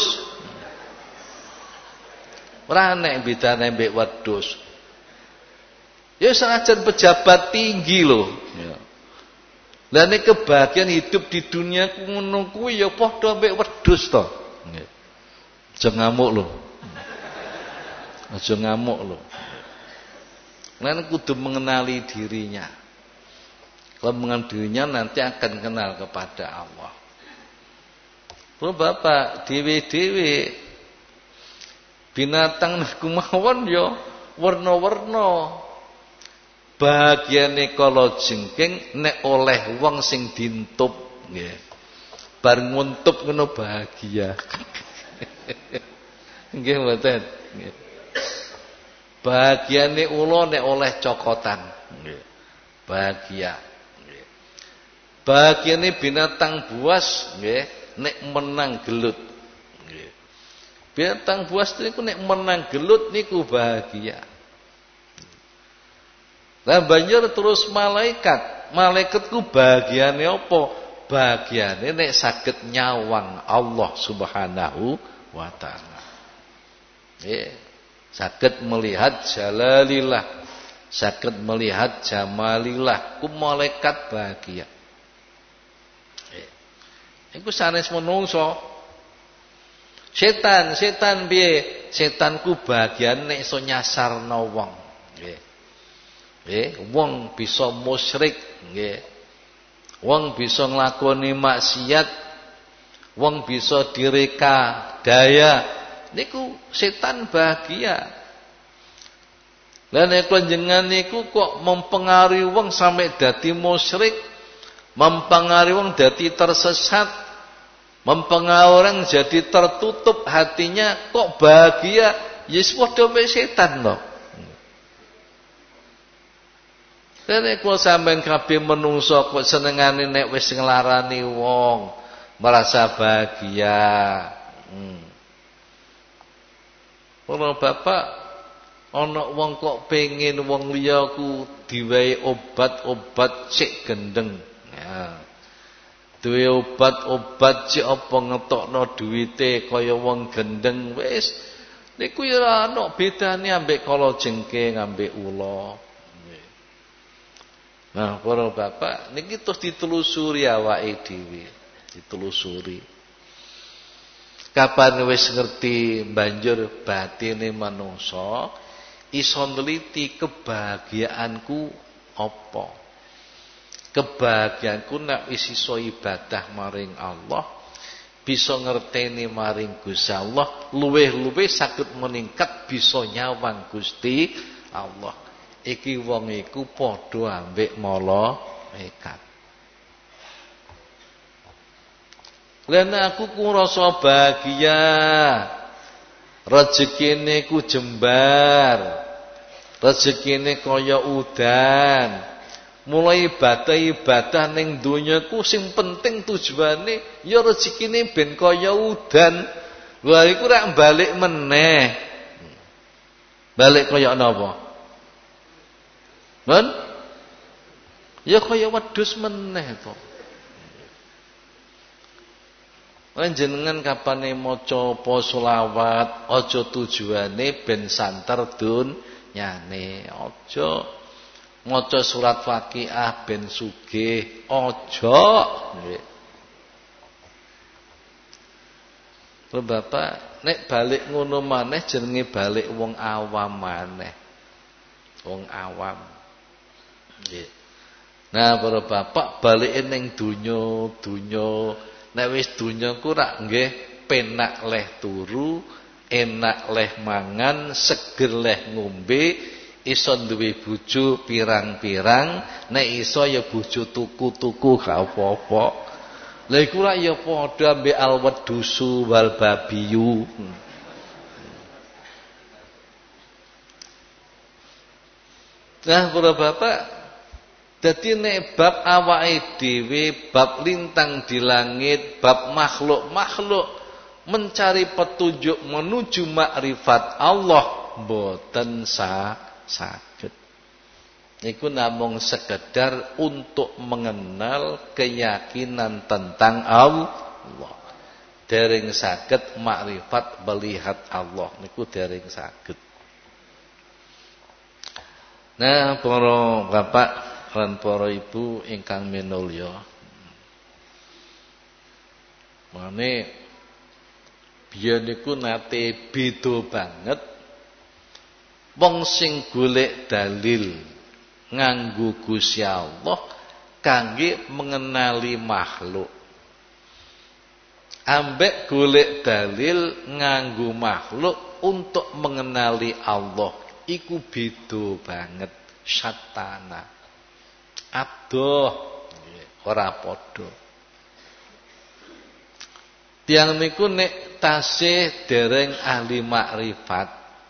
Ora nek bedane mbek wedhus. Ya senajan pejabat tinggi lho. Ya. Lah nek kebahagiaan hidup di dunia ngono kuwi ya padha mbek wedhus to. Nggih. Aja ngamuk lho. Aja ngamuk lho. Lan kudu mengenali dirinya. Kalau mengenal dirinya nanti akan kenal kepada Allah. Lho Bapak, dewe-dewe Binatang niku mawon ya werna-werna. Bahagiane kala jengking nek oleh wong sing dintup nggih. Bar nguntup ngono bahagia. Nggih mboten. Nggih. Bahagiane ula nek oleh cokotan. Nggih. Bahagia. Nggih. Bahagiane binatang buas nggih nek menang gelut. Nggih. Binatang buas niku nek menang gelut niku bahagia. Lah banjur terus malaikat. Malaikatku bahagiane apa? Bahagiane nek saged nyawang Allah Subhanahu wa taala. Nggih, saged melihat jalalillah, saged melihat jamalillah, ku malaikat bahagia. Nggih. Iku sanes menungso. Setan, setan piye? Setanku bahagiane nek iso nyasarno wong. Nggih. Nggih, wong bisa musyrik, nggih. Wong bisa nglakoni maksiat, wong bisa direka daya. Niku setan bahagia. Lah nek panjenengan niku kok mempengaruhi wong sampai dadi musyrik, mempengaruhi wong dadi tersesat, mempengaruhi orang jadi tertutup hatinya, kok bahagia? Yes padha mek setan to. Dene kula sampean kabeh menungso kok senengane nek wis nglarani wong merasa bahagia. Hmm. Para bapak ana wong kok pengin wong liya ku diwehi obat-obat sik gendeng. Ya. Duwe obat-obat sik apa ngetokno duwite kaya wong gendeng wis niku ya ora ana bedane ambek kala jengking ambek ula. Nah, para bapak niki terus ditelusuri awake dhewe, ditelusuri. Kapan wis ngerti banjur batine manungsa iso nliti kebahagiaanku apa? Kebahagiaanku nek wis iso ibadah maring Allah, bisa ngerteni maring Gusti Allah, luwih-luwih saged meningkat bisa nyawang Gusti Allah. Iki wong iku padha ambek malaikat. Lan aku ku rasa bahagia. Rezekine ku jembar. Rezekine kaya udan. Mulai ibadah-ibadah ning donya ku sing penting tujuane ya rezekine ben kaya udan. Lha iku rak balik meneh. Balik kaya napa? Men? Ya kaya wedhus meneh to. Panjenengan kapane maca apa selawat, aja tujuane ben santer dunyane. Aja maca surat Waqiah ben sugih, aja. Nggih. Bapak, nek balik ngono maneh jenenge balik wong awam maneh. Wong awam. Nggih. Nah, para bapak balike ning donya, donya. Nek wis donya ku rak nggih penak leh turu, enak leh mangan, seger leh ngombe, iso duwe bojo pirang-pirang, nek iso ya bojo tuku-tuku gak apa-apa. Lha iku rak ya padha ambek alwedusu wal babiyu. Nah, para bapak, dadi nek bab awake dhewe, bab lintang di langit, bab makhluk-makhluk mencari petunjuk menuju makrifat Allah mboten saged. Iku namung sekedar untuk mengenal keyakinan tentang Allah. Dereng saged makrifat melihat Allah niku dereng saged. Nah, para bapak lan para ibu ingkang minulya. Mane biyen niku nate beda banget wong sing golek dalil nganggo Gusti Allah kangge mengenali makhluk. Ambek golek dalil nganggo makhluk untuk mengenali Allah iku beda banget, syatana. Adoh ora padha. Tiyang niku nek tasih dereng ahli makrifat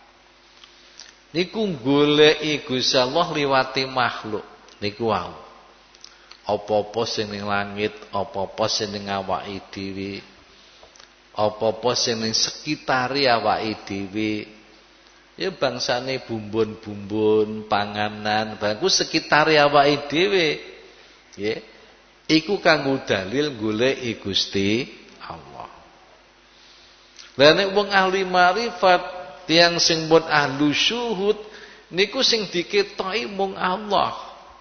niku goleki Gusti Allah liwati makhluk niku wau. Apa-apa sing ning langit, apa-apa sing ning awake dhewe, apa-apa sing ning sekitare awake dhewe. Ya bangsane bumbun-bumbun, panganan, bangku sekitare awake dhewe. Nggih. Iku kanggo dalil goleki Gusti Allah. Lah nek wong ahli marifat, tiyang sing pun ahlu syuhud niku sing diketoki mung Allah.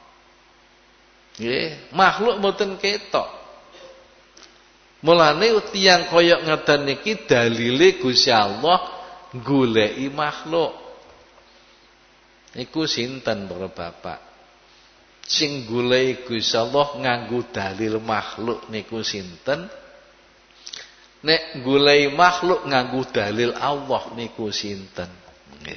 Nggih, makhluk mboten ketok. Mulane tiyang kaya ngeten niki dalile Gusti Allah goleki makhluk. Niku sinten para bapak? Sing goleki Gusti Allah nganggo dalil makhluk niku sinten? Nek goleki makhluk nganggo dalil Allah niku sinten? Nggih.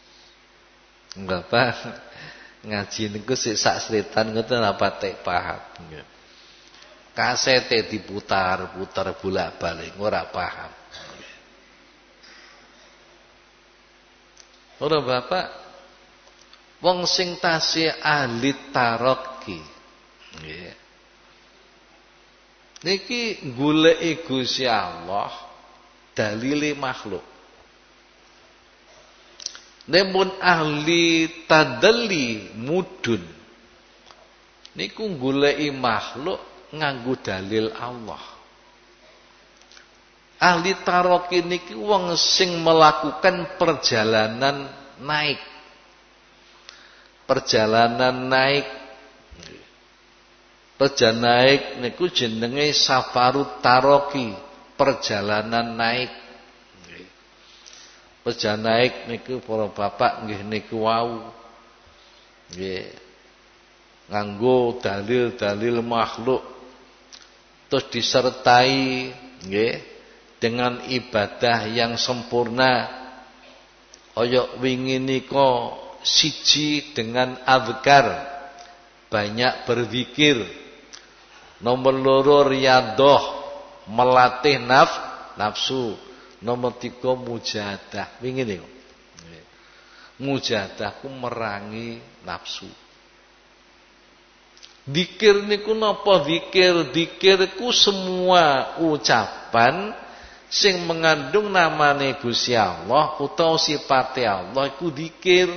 Bapak ngaji niku sik sak seritan ngoten apa tek paham. Nggih. Kasete diputar-putar bolak-balik ora paham. Ora bapak, wong sing tasih ahli taraqi nggih. Niki goleki Gusti Allah dalile makhluk. Namun ahli tadalli mudun niku goleki makhluk nganggo dalil Allah. Ahli taraqi niki wong sing melakukan perjalanan naik. Perjalanan naik. Perjalanan naik niku jenenge safarut taraqi, perjalanan naik. Perjalanan naik niku para bapak nggih niku wau. Nggih. Nganggo dalil-dalil makhluk terus disertai nggih dengan ibadah yang sempurna. Kaya wingi nika siji dengan azkar, banyak berzikir. Nomor loro riyadhah, melatih naf, nafsu. Nomor tiga mujahadah. Wingi niku. Mujahadah ku merangi nafsu. Zikir niku napa zikir? Zikir ku semua ucapan sing mengandung namane Gusti Allah utawa sifate Allah iku zikir.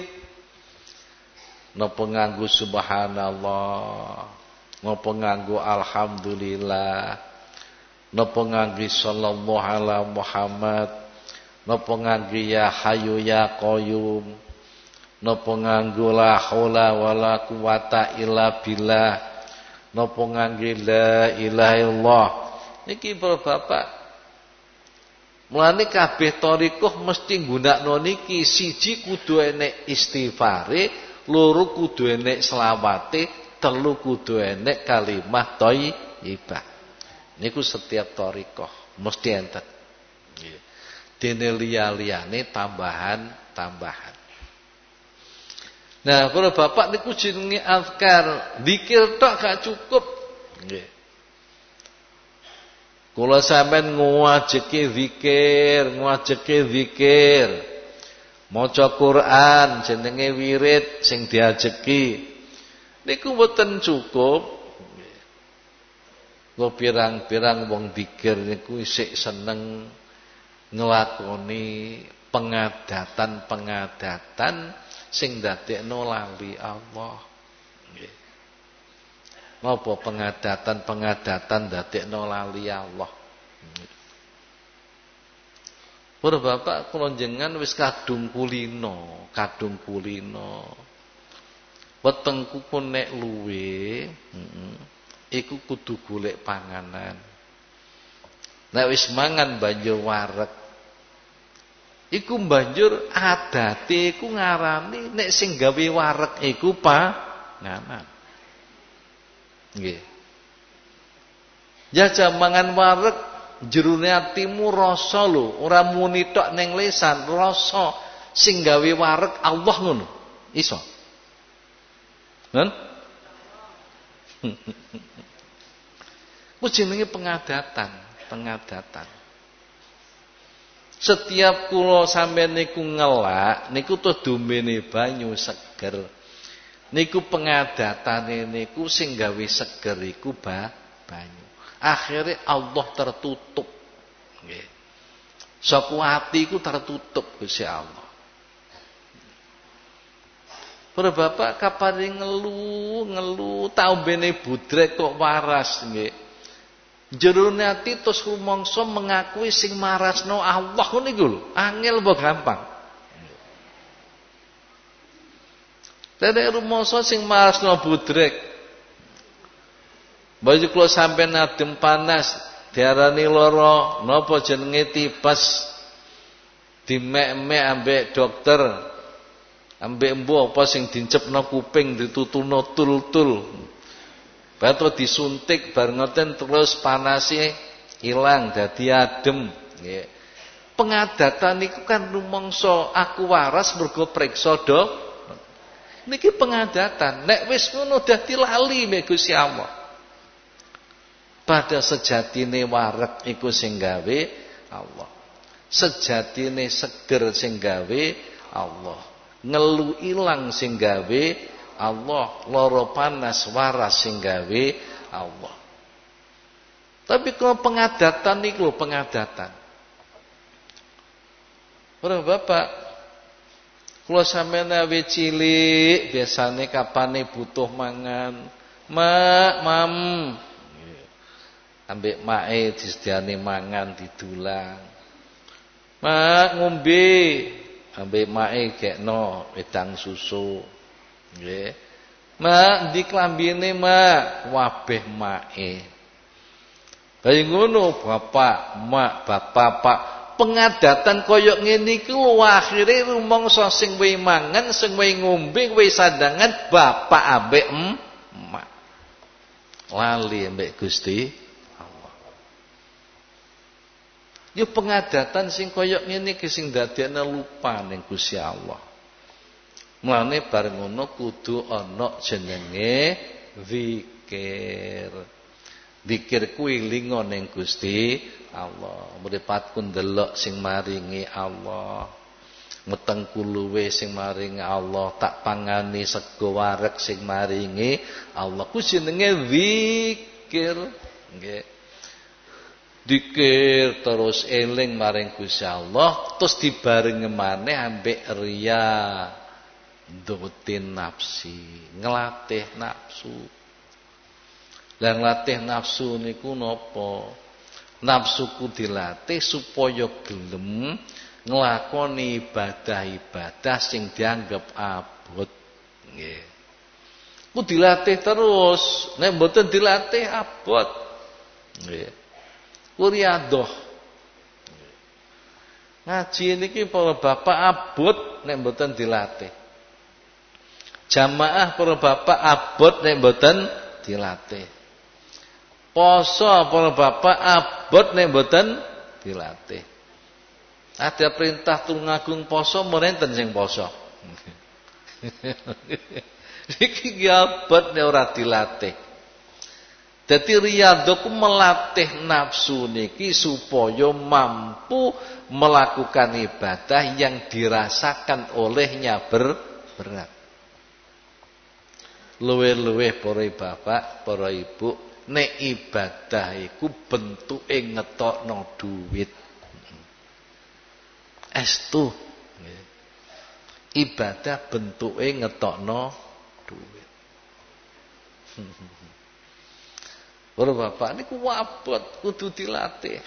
Napa nganggo subhanallah, napa nganggo alhamdulillah, napa nganggo sallallahu ala Muhammad, napa nganggo ya hayyu ya qayyum, napa nganggo la haula wala quwata illa billah, napa nganggo la ilaha illallah. Niki para bapak, mulane kabeh thariqah mesti nggunakno niki. Siji kudu enek istighfare, loro kudu enek selawate, telu kudu enek kalimah thayyibah. Niku setiap thariqah mesti enten. Nggih. Dene liya-liyane tambahan-tambahan. Nah, para bapak niku jenenge azkar, zikir tok gak cukup. Nggih. Kula sampean ngwajeki zikir, ngwajeki zikir. Maca Quran jenenge wirid sing diajeki. Niku mboten cukup. Kok pirang-pirang wong zikir niku isih seneng nglakoni pengadatan-pengadatan sing ndadekno lali Allah. Nggih. Napa pengadatan-pengadatan ndadekno lali Allah. Para bapak kula jenengan wis kadung kulino, kadung kulino. Wetengku ku nek luwe, heeh, iku kudu golek panganan. Nek wis mangan banjur wareg. Iku banjur adate iku ngarani nek sing gawe wareg iku panganan. Nggih. Jajal mangan wareg jerone atimu rasa lho, ora muni tok ning lisan, rasa sing gawe wareg Allah ngono. Iso. Kan? Ku jenenge pengadatan, pengadatan. Setiap kula sampeyan niku ngelak, niku tuh dombene banyu seger. Niku pengadatane niku sing gawe seger iku ba, banyu. Akhirnya Allah tertutup. Nggih. Saka ati iku tertutup Gusti Allah. Para bapak kapane ngelu, ngelu taombene budrek kok waras nggih. Jerone ati terus rumangsa mengakui sing marasno Allah niku lho. Angel apa gampang? Dene rumangsa sing marasno budrek. Baju kula sampeyan adem panas, diarani lara, napa jenenge tipes. Dimek-mek ambek dokter. Ambek embu apa sing dincepno kuping ditutuno tul-tul. Baru disuntik bareng ngoten terus panasnya hilang dadi adem nggih. Pengadatan niku kan rumangsa aku waras mergo priksa dok. Niki pengadatan. Nek wis ngono dadi lali mek Gusti Allah. Pada sejatine wareg iku sing gawe Allah. Sejatine seger sing gawe Allah. Ngelu ilang sing gawe Allah, lara panas waras sing gawe Allah. Tapi kalau pengadatan niku pengadatan. Para bapak, kula sampeyan awe cilik, biasane kapane butuh mangan, mak, mam. Ambek mae disediani mangan didulang. Mak ngombe, ambek mae gekno wedang susu. Nggih. Mak ndi klambine, Mak? Wabeh mae. Kaya ngono, Bapak, Mak, Bapak, Pak. Pengadatan koyok ngene iki lho akhire rumangsa sing wehi mangan, sing wehi ngombe, wehi sandangan bapak ambek emak. Lali ambek Gusti Allah. Yo pengadatan sing koyok ngene iki sing dadekne lupa ning Gusti Allah. Mulane bareng ngono kudu ana jenenge zikir. Zikir kuwi linga ning Gusti Allah. Mripatku ndelok sing maringi Allah. Metengku luwe sing maringi Allah, tak pangani sego wareg sing maringi Allah. Ku jenenge zikir. Nggih. Zikir terus eling maring Gusti Allah, terus dibarengi maneh ambek riya. Dutin nafsi, ngelatih nafsu. Lah nglatih nafsu niku napa? Nafsuku dilatih supaya gelem nglakoni ibadah-ibadah sing dianggap abot. Nggih. Ku dilatih terus, nek mboten dilatih abot. Nggih. Ku riyadhah. Ngaji niki para bapak abot nek mboten dilatih. Jamaah para bapak abot nek mboten dilatih. Poso para bapak abot nek mboten dilatih. Ada perintah tulungagung poso mrenten sing poso. Iki abot nek ora dilatih. Dadi riyadhah ku melatih nafsu niki supaya mampu melakukan ibadah yang dirasakan olehnya ber berat. Luwih-luwih para bapak, para ibu, nek ibadah iku bentuke ngetokno duit. Estu. Ibadah bentuke ngetokno duit. Para bapak niku abot kudu dilatih.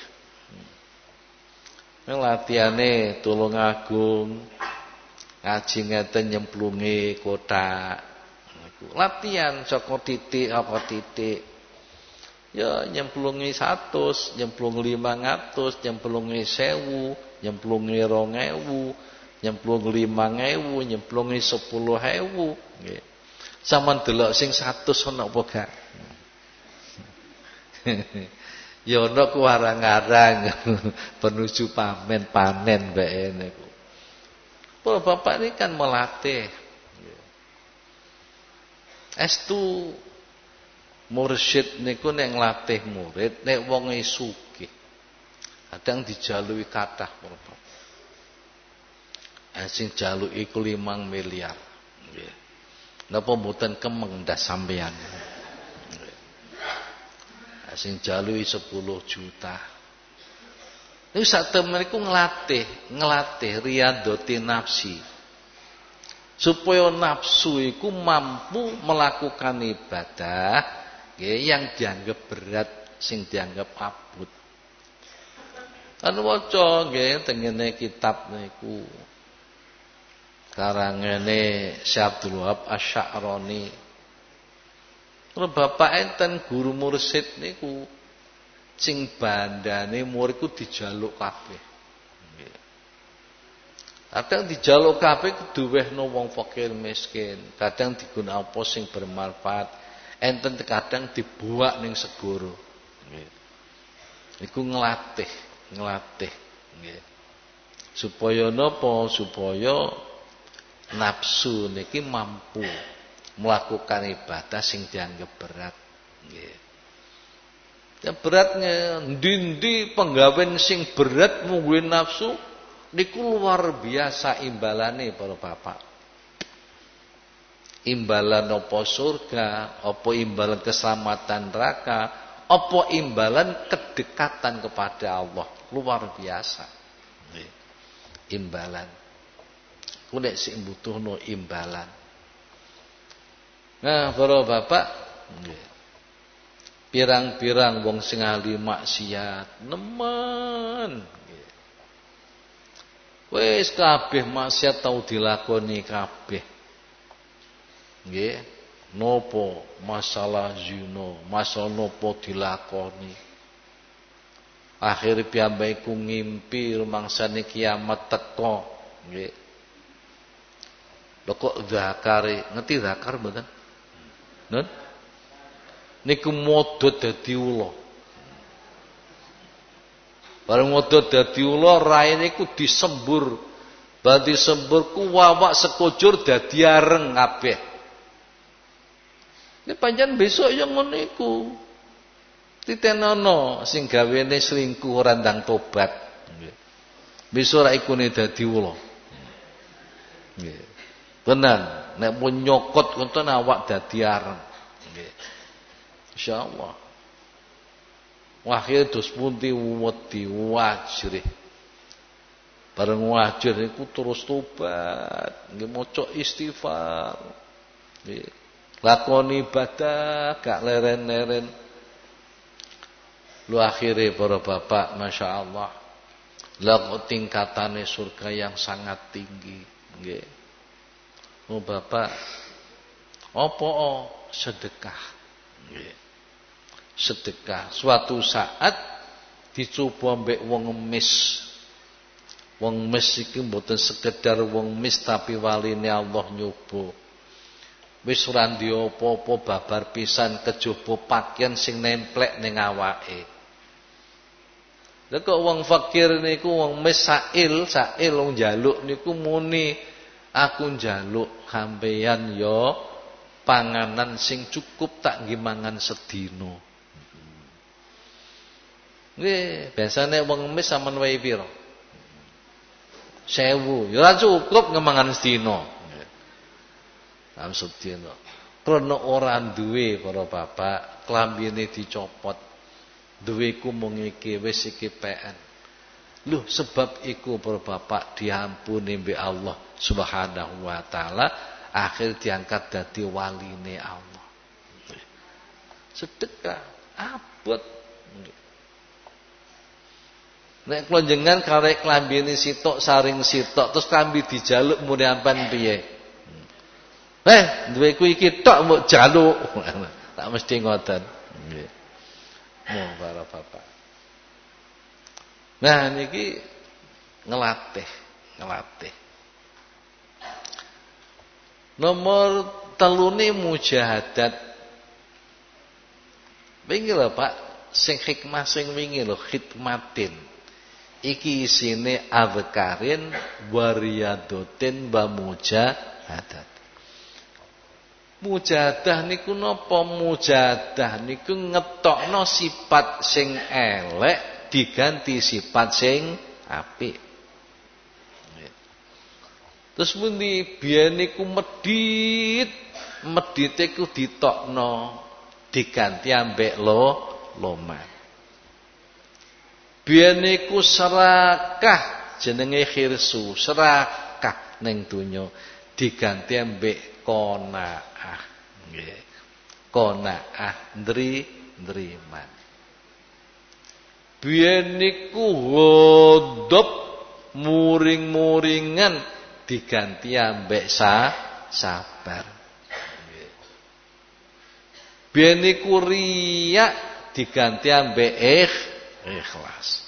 Nang latihane Tulungagung, ngaji ngeten nyemplungi kotak. Latihan saka titik apa titik. Ya nyemplungi seratus, nyemplung lima ratus, nyemplungi seribu, nyemplungi rong ewu, nyemplung lima ewu, nyemplungi sepuluh ewu. Nggih. Saman delok sing seratus ana apa gak? Ya ana ku arang-arang penuju pamen panen bae niku. Para bapak ini kan melatih. Estu mursyid niku nek nglatih murid nek wonge sugih. Kadang dijaluki kathah para bapak. Sing jaluki iku limang miliar. Nggih. Napa mboten kemeng ndas sampeyan. Sing jaluki sepuluh juta. Niku sak temen niku nglatih, nglatih riyadhati nafsi. Supaya nafsu iku mampu melakukan ibadah nggih yang dianggap berat, sing dianggap abot. Kan waca nggih tengene kitab niku. Karangane Syekh Abdul Wahab Asy-Sya'rani. Bapak enten guru mursyid niku sing bandane muridku dijaluk kabeh. Kadang dijaluk kabeh duwehno wong fakir miskin, kadang digunakake apa sing bermanfaat, enten kadang dibuak ning segara. Nggih. Iku nglatih, nglatih nggih. Supaya napa? Supaya nafsu niki mampu melakukan ibadah sing dianggap berat. Nggih. Ya beratnya ndi-ndi penggawean sing berat mungguhe nafsu niku luar biasa imbalane para bapak. Imbalan apa surga, apa imbalan keselamatan neraka, apa imbalan kedekatan kepada Allah, luar biasa. Nggih. Imbalan. Ku nek sing butuhno imbalan. Nah, para bapak, pirang-pirang wong sing ahli maksiat nemen. Wis kabeh maksiat tau dilakoni kabeh. Nggih, nopo masalah zina, masalah nopo dilakoni. Akhir piyambake ngimpi rumangsane kiamat teka, nggih. Lho kok zakare, ngerti zakar mboten? Nun? Niku modot dadi ula. Bareng modot dadi ula raine iku disembur. Bar disembur ku wawak sekujur dadi areng kabeh. Nek pancen besok ya ngono iku. Titenono sing gawene selingkuh ora ndang tobat. Besok ra ikune dadi ula. Nggih. Tenan. Nek pun nyokot ngoten awak dadi areng. Nggih. Insyaallah. Wahir dos pundi wedi wajrih. Bareng wajir niku terus tobat, nggih maca istighfar. Nggih. Lakoni ibadah gak leren-leren. Lu akhire para bapak masyaallah. Lah tingkatane surga yang sangat tinggi, nggih. Oh bapak, apa sedekah? Sedekah. Suatu saat dicoba mbek wong emis. Wong emis iki mboten sekedar wong emis tapi waline Allah nyoba. Wis ora ndek apa-apa babar pisan kejaba pakaian sing nemplek ning awake. Lha kok wong fakir niku wong emis sail, sail wong njaluk niku muni aku njaluk sampeyan ya panganan sing cukup tak nggih mangan sedina. Nggih, biasane wong emis sampean wae pira? sewu, ya ora cukup ngemangan sedina. Nggih. Sedina. Krana ora duwe para bapak, klambine dicopot. Duwe ku mung iki wis iki P N. Loh sebab iku para bapak diampuni mbek Allah Subhanahu wa taala, akhir diangkat dadi waline Allah. Sedekah abot. Nek kula jenengan karek klambine sitok saring sitok terus klambi dijaluk muni ampan piye? Eh, duwe ku iki tok mbok jaluk. Tak mesti ngoten. Nggih. Mo para bapak. Nah niki ngelatih, ngelatih. Nomor telune mujahadat. Pinggir lho Pak, sing hikmah sing wingi lho khidmatin. Iki isine adzkarin wariyadotin wa mujahadat. Mujahadah niku napa? Mujahadah niku ngetokno sifat sing elek diganti sifat sing apik. Terus pundi biyen niku medhit, medhite ku ditokno diganti ambek lo loman. Biyen niku serakah jenenge khirsu, serakah ning donya diganti ambek qanaah. Nggih. Qanaah ndri ndriman. Biyen niku ghadab muring-muringan diganti ambek sa sabar. Nggih. Biyen niku riya diganti ambek ikh ikhlas.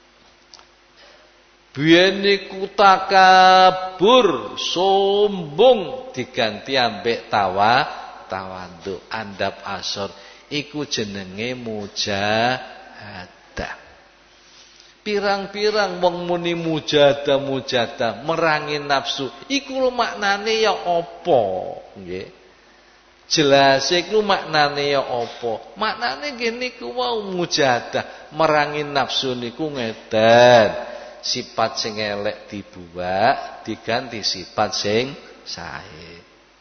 Biyen niku takabur, sombong diganti ambek tawa, tawadhu, andap asor. Iku jenenge mujahadah. Pirang-pirang wong muni mujahadah mujahadah merangi nafsu. Iku maknane ya apa? Nggih. Jelas iku maknane ya apa? Maknane nggih niku wau mujahadah merangi nafsu niku ngeten. Sifat sing elek dibuak diganti sifat sing sae.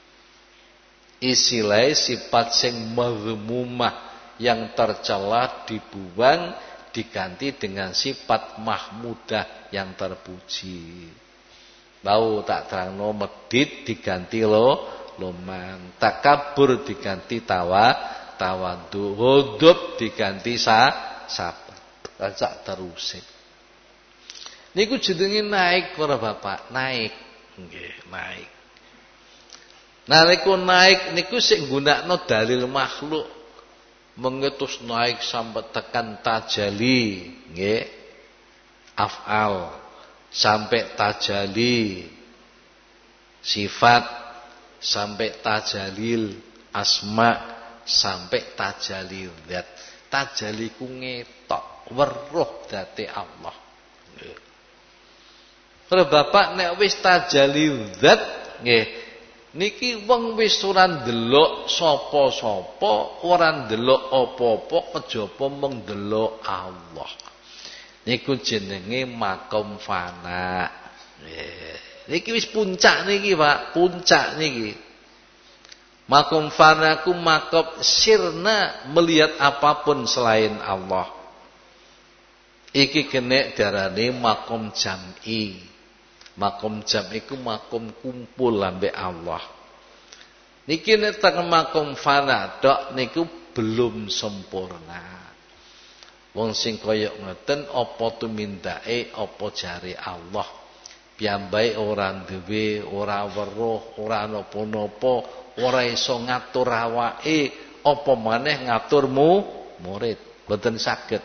Istilah sifat sing mazmumah yang tercela dibuang diganti dengan sifat mahmudah yang terpuji. Bau tak terangno medit diganti lo loman, takabur diganti tawa, tawadhu, ghadab diganti sa sabar. Sak teruse. Niku jenenge naik para bapak, naik. Nggih, naik. Nalika naik niku sik nggunakno dalil makhluk. Mengetus naik sampai tekan tajali, nggih. Af'al sampai tajali sifat, sampai tajalil asma, sampai tajalil zat. Tajali ku ngetok weruh date Allah. Nggih. Para bapak nek wis tajalil zat nggih niki wong wis ora ndelok sapa-sapa, ora ndelok apa-apa kejaba mung ndelok Allah. Niku jenenge makom fana. Nggih. Niki wis puncak niki, Pak, puncak niki. Makom fana ku makom sirna melihat apapun selain Allah. Iki kene darane makom jam'i. Makom jam'i ku makom kumpul ambek Allah. Niki nek teng makom fana tok niku belum sempurna. Wong sing kaya ngeten apa tumindake apa jare Allah. Piyambake ora duwe, ora weruh, ora napa-napa, ora iso ngatur awake, apa maneh ngaturmu murid, mboten saged.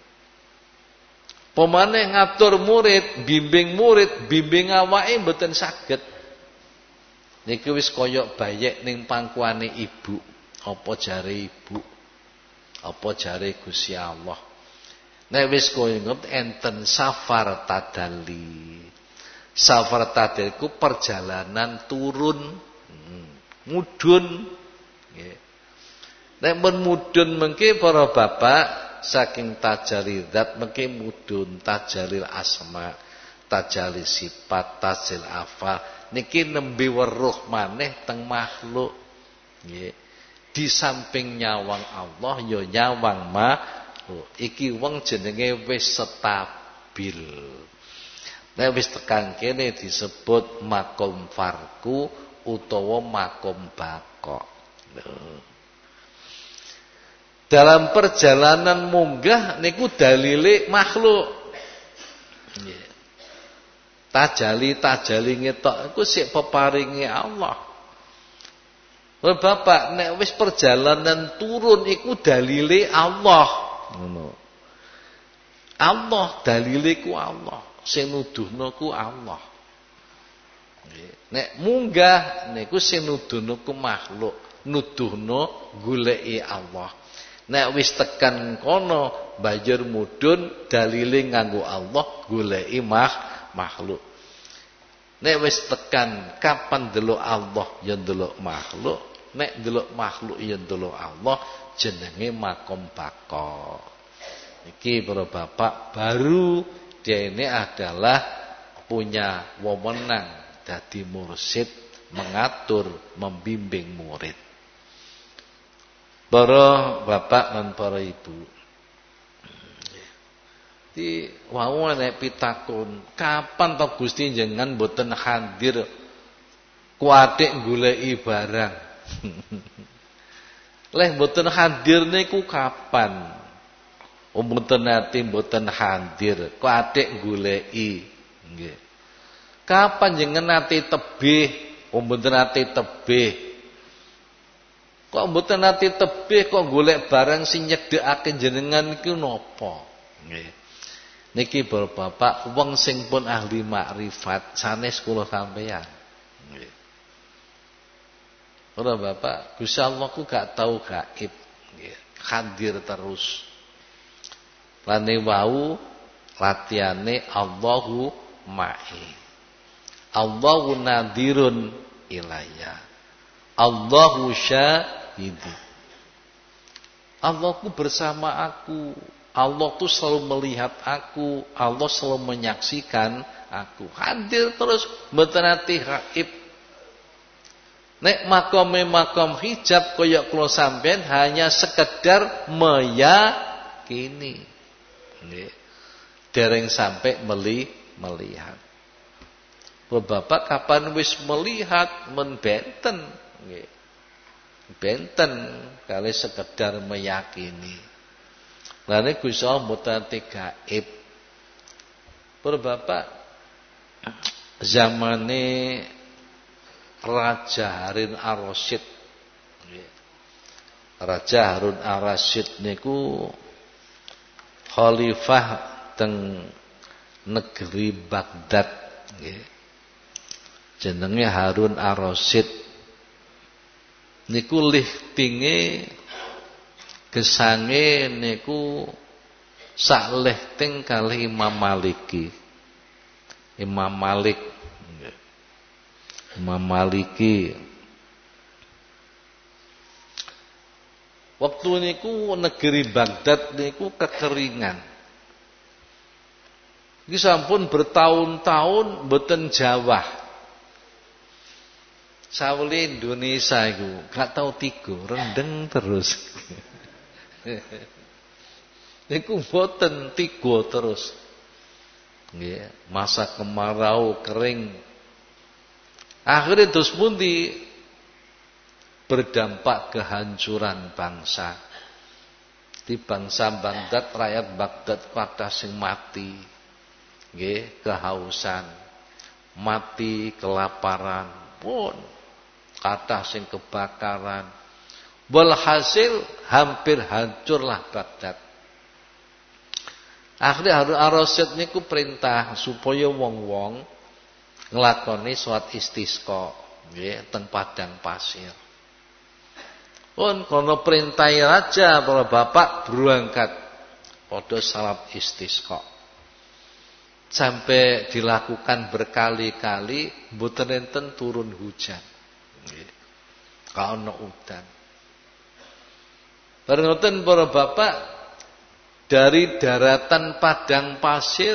Pemane ngatur murid, bimbing murid, bimbing awake mboten saged. Niki wis kaya bayek ning pangkuane ibu. Apa jare ibu? Apa jare Gusti Allah? Nek wis koyo ngono enten safar tadalli. Safar tadalli ku perjalanan turun, hmm, mudhun. Nggih. Nek men mudhun mengke para bapak saking tajalil zat mengke mudun tajalil asma, tajalil sifat, tajalil afal niki nembe weruh maneh teng makhluk. Nggih. Di samping nyawang Allah ya nyawang makhluk. Iki wong jenenge wis stabil. Nek wis tekan kene disebut makom farku utawa makom bako. Dalam perjalanan munggah niku dalile makhluk. Nggih. Tajali-tajali ngetok iku sik peparinge Allah. Wah Bapak nek wis perjalanan turun iku dalile Allah. Ngono. Allah dalile ku Allah. Sing nuduhno ku Allah. Nggih. Nek munggah niku sing nuduhno ku makhluk, nuduhno goleki Allah. Nek wis tekan kono banjur mudhun dalile nganggo Allah goleki mah makhluk. Nek wis tekan kapan delok Allah ya delok makhluk, nek delok makhluk ya delok Allah, jenenge makom bako. Iki para bapak baru dia ini adalah punya wewenang dadi mursyid, mengatur, membimbing murid. Para bapak dan para ibu, di wau nek pitakun, kapan to Gusti jenengan mboten hadir kuatik goleki barang. Leh mboten hadir niku kapan? Mboten nate mboten hadir kuatik goleki. Nggih. Kapan jenengan nate tebih? Mboten nate tebih. Kok mboten nate tebih kok golek barang sing nyedhekake jenengan iku napa? Nggih. Niki bapak wong sing pun ahli makrifat sanes kula sampeyan. Nggih. Ora bapak, Gusti Allah ku gak tau gaib. Nggih, hadir terus. Lane wau latihane Allahu ma'i. Allahu nadirun ilayya. Allahu syahidi. Allah ku bersama aku. Allah tuh selalu melihat aku, Allah selalu menyaksikan aku. Hadir terus mboten ati gaib. Nek makome makom hijab kaya kula sampean hanya sekedar meyakini. Nggih. Dereng sampai meli melihat. Bapak kapan wis melihat men benten nggih. Benten kali sekedar meyakini. Lane Gusti Allah mboten gaib. Para bapak zamane Raja Harun Ar-Rasyid. Raja Harun Ar-Rasyid niku khalifah teng negeri Baghdad nggih. Jenenge Harun Ar-Rasyid. Niku liftinge gesange niku sakleh ting kalih Imam Maliki. Imam Malik. Imam Maliki. Waktu niku negeri Baghdad niku kekeringan. Iki sampun bertahun-tahun mboten jawah. Saweli Indonesia iku gak tau tiga, rendeng terus. Niku boten tiga terus. Nggih, masa kemarau kering. Akhirnya terus pundi berdampak kehancuran bangsa. Di bangsa Baghdad, rakyat Baghdad kathah sing mati. Nggih, kehausan, mati kelaparan pun kathah sing kebakaran. Walhasil hampir hancurlah Baghdad. Akhirnya Harun Ar-Rasyid niku perintah supaya wong-wong nglakoni salat istisqa nggih teng padang pasir. Pun kono perintah raja para bapak berangkat padha salat istisqa. Sampai dilakukan berkali-kali mboten enten turun hujan. Nggih. Ka ono udan. Bareng ngoten para bapak dari daratan padang pasir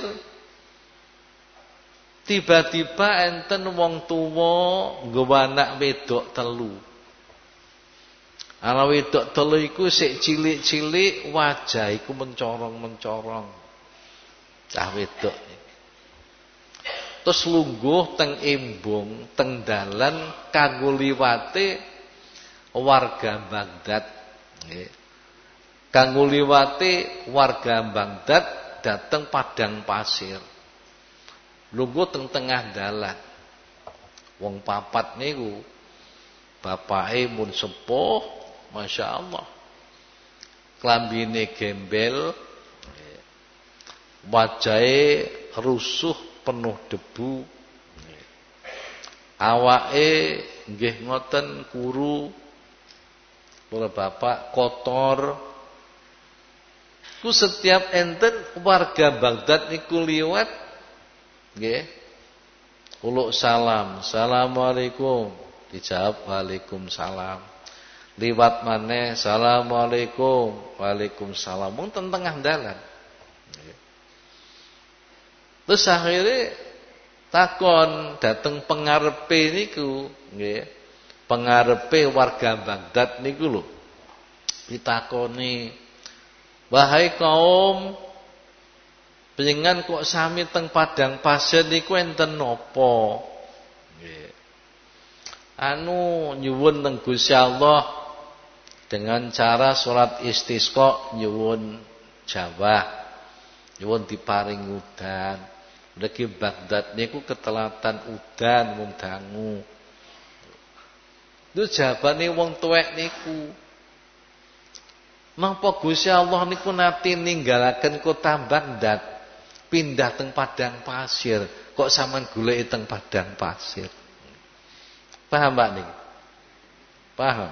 tiba-tiba enten wong tuwa nggawa anak wedok telu. Anak wedok telu iku sik cilik-cilik wajah iku mencorong-mencorong. Cah wedok. Terus lungguh teng embung, teng dalan kanggo liwate warga Baghdad. Nggih. Kanggo liwate warga Baghdad dateng padang pasir. Lungguh teng tengah dalan. Wong papat niku bapake mun sepuh, Masya Allah. Klambine gembel, wajahe rusuh penuh debu. Awake nggih ngoten kuru. Para bapak kotor, Ku setiap enten warga Baghdad niku liwat nggih. Uluk salam, assalamualaikum, dijawab waalaikumsalam. Liwat maneh, assalamualaikum, waalaikumsalam. Mung teng tengah dalan. Terus akhirnya takon dateng pengarepe niku, nggih. Pengarepe warga Baghdad niku lho. Ditakoni, "Wahai kaum, penjenengan kok sami teng padang pasir niku enten napa?" Nggih. Anu nyuwun teng Gusti Allah dengan cara salat istisqa nyuwun jawah. Nyuwun diparing udan. Mergi Baghdad niku ketelatan udan mung dangu. Itu jawabane wong tuwek niku. Napa Gusti Allah niku nate ninggalaken kota Baghdad pindah teng padang pasir, kok sampean goleki teng padang pasir. Paham Pak niki? Paham?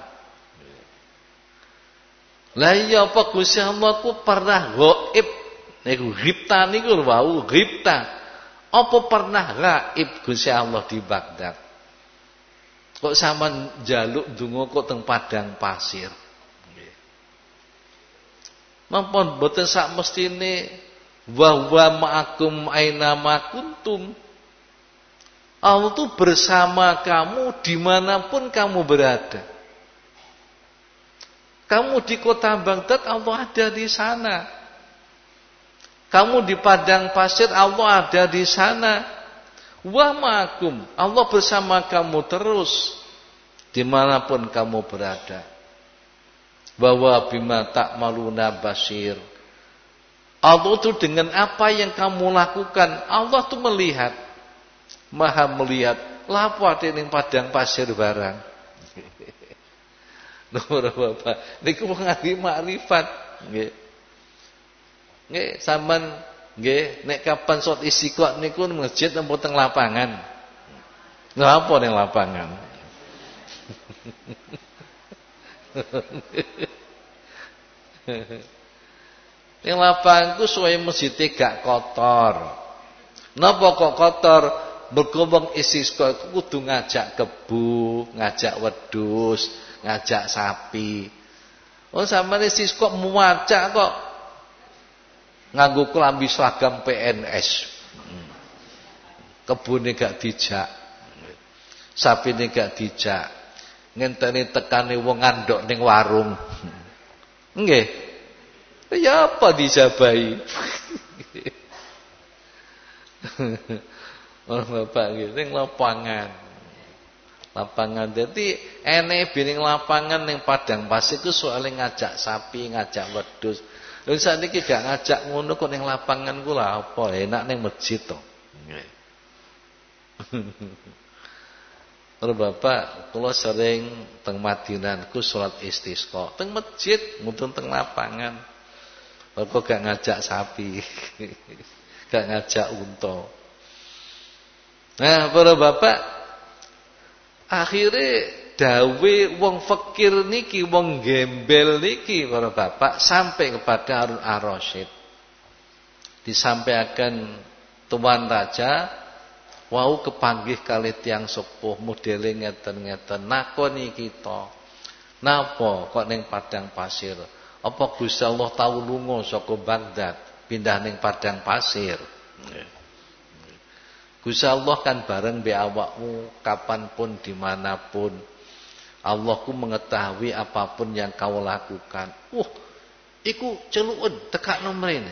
Lah iya apa Gusti Allah ku pernah gaib niku ghibta niku wau ghibta. Apa pernah gaib Gusti Allah di Baghdad? Kok sampean njaluk donga kok teng padang pasir? Napa mboten sak mestine wa wa ma'akum aina ma kuntum. Allah itu bersama kamu dimanapun kamu berada. Kamu di kota Baghdad, Allah ada di sana. Kamu di padang pasir, Allah ada di sana. Wa ma'akum, Allah bersama kamu terus dimanapun kamu berada. Bahwa bima ta'maluna basir. Allah itu dengan apa yang kamu lakukan, Allah itu melihat, maha melihat. Lapo ate ning padang pasir barang. Nomor Bapak, niku ngadi makrifat, nggih. Nggih, sampean nggih nek kapan salat istiqo niku masjid napa teng lapangan? Lha apa ning lapangan? Yang lapangku suwe masjidnya gak kotor. Napa kok kotor? Mergo wong istisqa iku kudu ngajak kebu, ngajak wedhus, ngajak sapi. Oh sampeyan istisqa muacak kok nganggo klambi seragam P N S. Kebune gak dijak. Sapine gak dijak. Ngenteni tekane wong ngandhok ning warung. Nggih. Ya apa dijabahi? Oh Bapak nggih ning lapangan. Lapangan dadi enek bining lapangan ning padang pasir iku soalé ngajak sapi, ngajak wedhus. Lha sakniki gak ngajak ngono kok ning lapangan ku lha apa? Enak ning masjid to. Nggih. Terus Bapak, kula sering teng Madinah ku salat istisqa, teng masjid, mboten teng lapangan. Bapak gak ngajak sapi. Gak ngajak unta. Nah, para Bapak, akhirnya dawe wong fakir niki, wong gembel niki para Bapak sampai kepada Harun Ar-Rasyid. Disampaikan Tuan Raja wau kepanggih kali tiyang sepuh modele ngeten-ngeten nakoni kita. Napa kok ning padang pasir? Apa Gusti Allah tau lunga saka Baghdad pindah ning padang pasir? Gusti Allah kan bareng mbek awakmu kapanpun dimanapun. Allah ku mengetahui apapun yang kau lakukan. Wah, iku celuken tekakno mrene.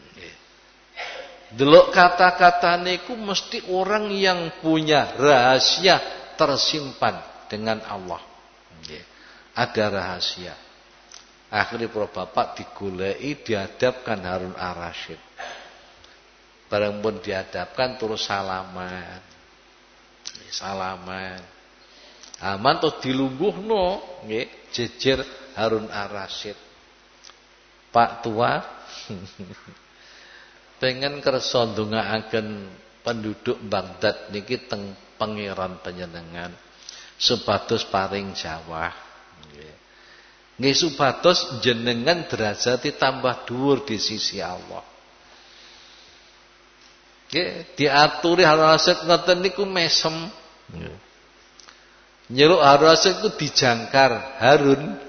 Delok kata-kata niku mesti orang yang punya rahasia tersimpan dengan Allah. Ada rahasia. Akhirnya para bapak digoleki, dihadapkan Harun Ar-Rasyid. Barang pun dihadapkan terus salaman. Salaman. Aman terus dilungguhno, nggih, jejer Harun Ar-Rasyid. Pak Tua pengen kersa ndongaaken penduduk Baghdad niki teng pangeran panjenengan supados paring jawah. Nggih supados jenengan derajate tambah dhuwur di sisi Allah. Nggih diaturi Harun Rasyid ngoten niku mesem. Nyeluk Harun Rasyid ku dijangkar Harun.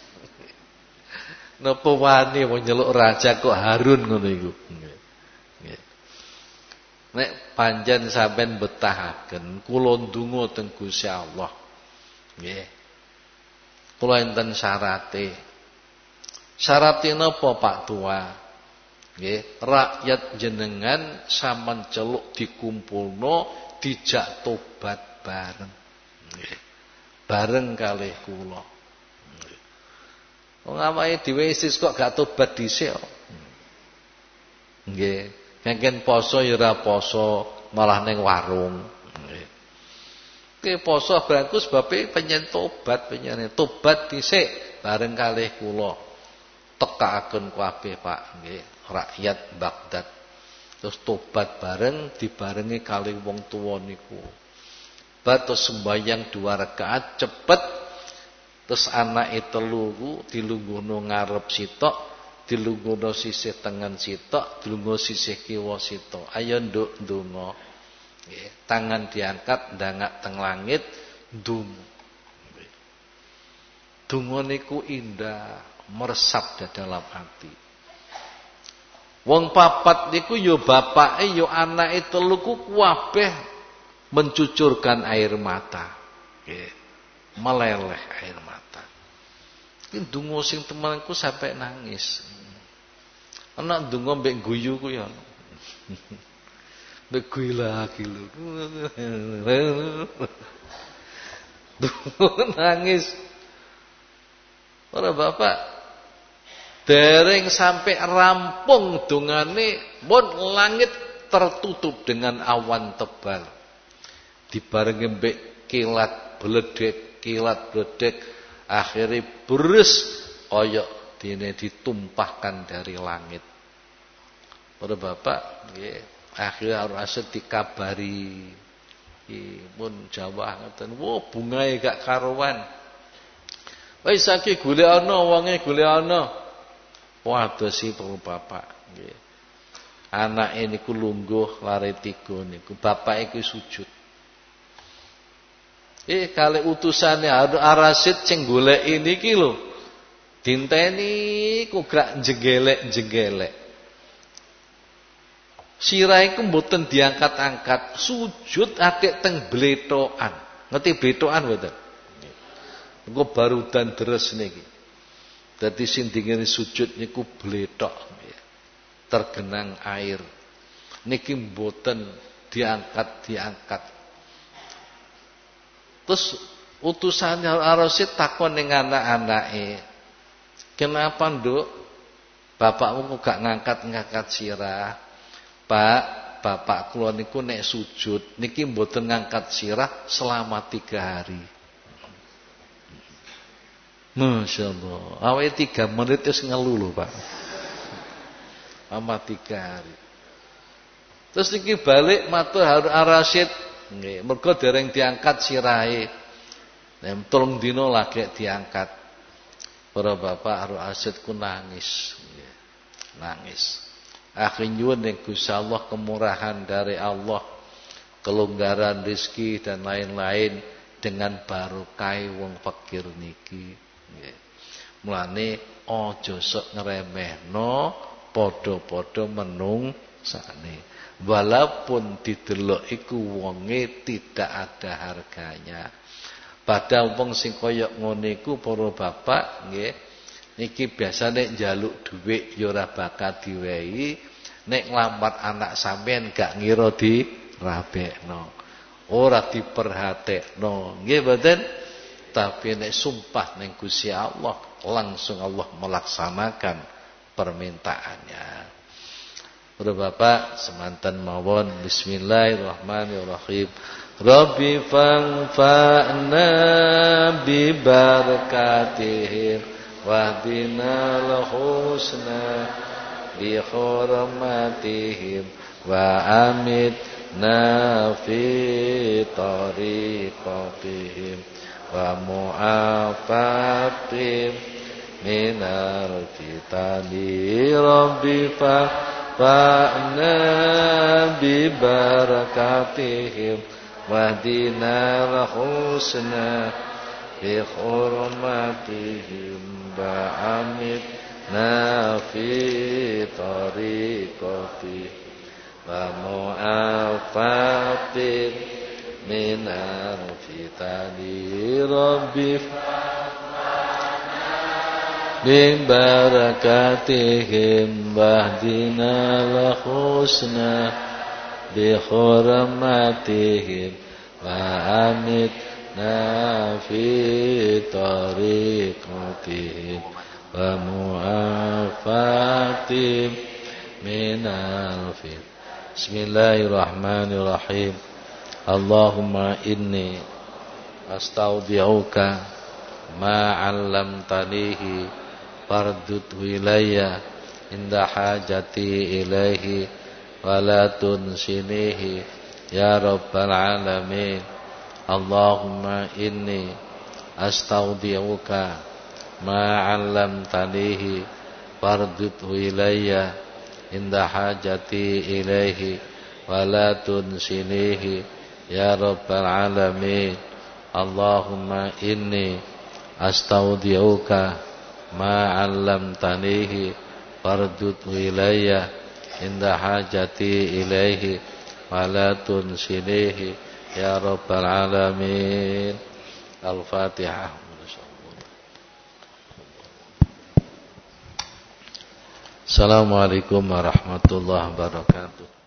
Napa wani wong nyeluk raja kok Harun ngono iku. Nggih. Nek panjen sampean betahaken kula ndonga teng Gusti Allah. Nggih. Kula enten syarate. Syarate napa Pak Tua? Nggih, rakyat jenengan sampean celuk dikumpulno dijak tobat bareng. Nggih. Bareng kalih kula. Nggih. Wong awake dhewe isis kok gak tobat dhisik kok. Nggih, kengken poso ya ora poso, malah ning warung. Nggih. Ke poso berangku sebabe penyen tobat, penyen tobat dhisik bareng kalih kula. Tekakaken kabeh Pak nggih, rakyat Baghdad. Terus tobat bareng dibarengi kalih wong tuwa niku. Batus sembahyang dua rakaat cepet. Terus anake telu ku dilungguhno ngarep sitok, dilungguhno sisih tengen sitok, dilungguhno sisih kiwa sitok. Ayo nduk ndonga. Nggih, tangan diangkat ndangak teng langit ndonga. Donga niku indah, meresap di dalam hati. Wong papat niku yo bapake yo anake telu ku kabeh mencucurkan air mata. Nggih, meleleh air mata. Iki donga sing temenku sampai nangis. Ana donga mbek guyu ku ya. Beguy lagi lho. Nangis. Para bapak dereng sampai rampung dongane pun langit tertutup dengan awan tebal. Dibarengi mbek kilat bledek, kilat bledek akhirnya beres kaya dene ditumpahkan dari langit. Para bapak nggih akhirnya Harun Rasyid dikabari pun Jawa ngoten, "Wo bungae gak karuan. Wis saiki golek ana wonge golek ana." Waduh si perlu bapak nggih. Anake niku lungguh lare tiga niku, bapak iku sujud. Eh kali utusane Harun Rasyid sing goleki niki lho. Dinteni ku grak jenggelek-jenggelek. Sirahe ku mboten diangkat-angkat, sujud atik teng bletokan. Ngerti bletokan mboten? Engko barudan deres niki. Dadi sing dingene sujud niku bletok. Tergenang air. Niki mboten diangkat-diangkat. Terus utusan Ar-Rasyid takon ning anak-anake. "Kenapa, Nduk? Bapakmu kok gak ngangkat-ngangkat sirah?" "Pak, bapak kula niku nek sujud niki mboten ngangkat sirah selama tiga hari." Masya Allah. Awake tiga menit wis ngelu lho, Pak. Selama tiga hari. Terus niki balik matur Harun Ar-Rasyid, nggih, mergo dereng diangkat sirahe. Nek telung dina lagi diangkat. Para bapak Harun Ar-Rasyid ku nangis, nggih. Nangis. Akhir nyuwun ning Gusti Allah kemurahan dari Allah, kelonggaran rezeki dan lain-lain dengan barokah wong fakir niki. Nggih. Mulane aja sok ngremehno, padha-padha menungsane. Walaupun didelok iku wonge tidak ada harganya. Padahal wong sing kaya ngene iku para bapak nggih, niki biasane njaluk dhuwit ya ora bakal diwehi. Nek nglamar anak sampean gak ngira dirabekno, ora diperhatekno, nggih mboten? Tapi nek sumpah ning Gusti Allah, langsung Allah melaksanakan permintaannya. Para bapak semanten mawon, bismillahirrahmanirrahim. Rabbi fa'na bi barakatihim wahdina al-husna bi hurmatihim wa amitna fi tariqatihim wa mu'afatihim minal fitani Rabbi fa'na bi barakatihim wahdinal husna bi hurmatihim ba'amidna fi tariqatihim wa mu'afatin minal fitani Rabbi bi barakatihim wahdinal husna bi hurmatihim wa amitna fi tariqatihim wa mu'afatim minal fit. Bismillahirrahmanirrahim. Allahumma inni astaudi'uka ma 'allamtanihi fardudhu ilayya inda hajati ilaihi wa la tunsinihi ya rabbal alamin. Allahumma inni astaudi'uka ma 'allamtanihi fardudhu ilayya inda hajati ilaihi wa la tunsinihi ya rabbal alamin. Allahumma inni astaudi'uka ma 'allamtanihi fardudhu ilayya inda hajati ilaihi wa la tunsinihi ya rabbal alamin. Al-Fatihah. Assalamualaikum warahmatullahi wabarakatuh.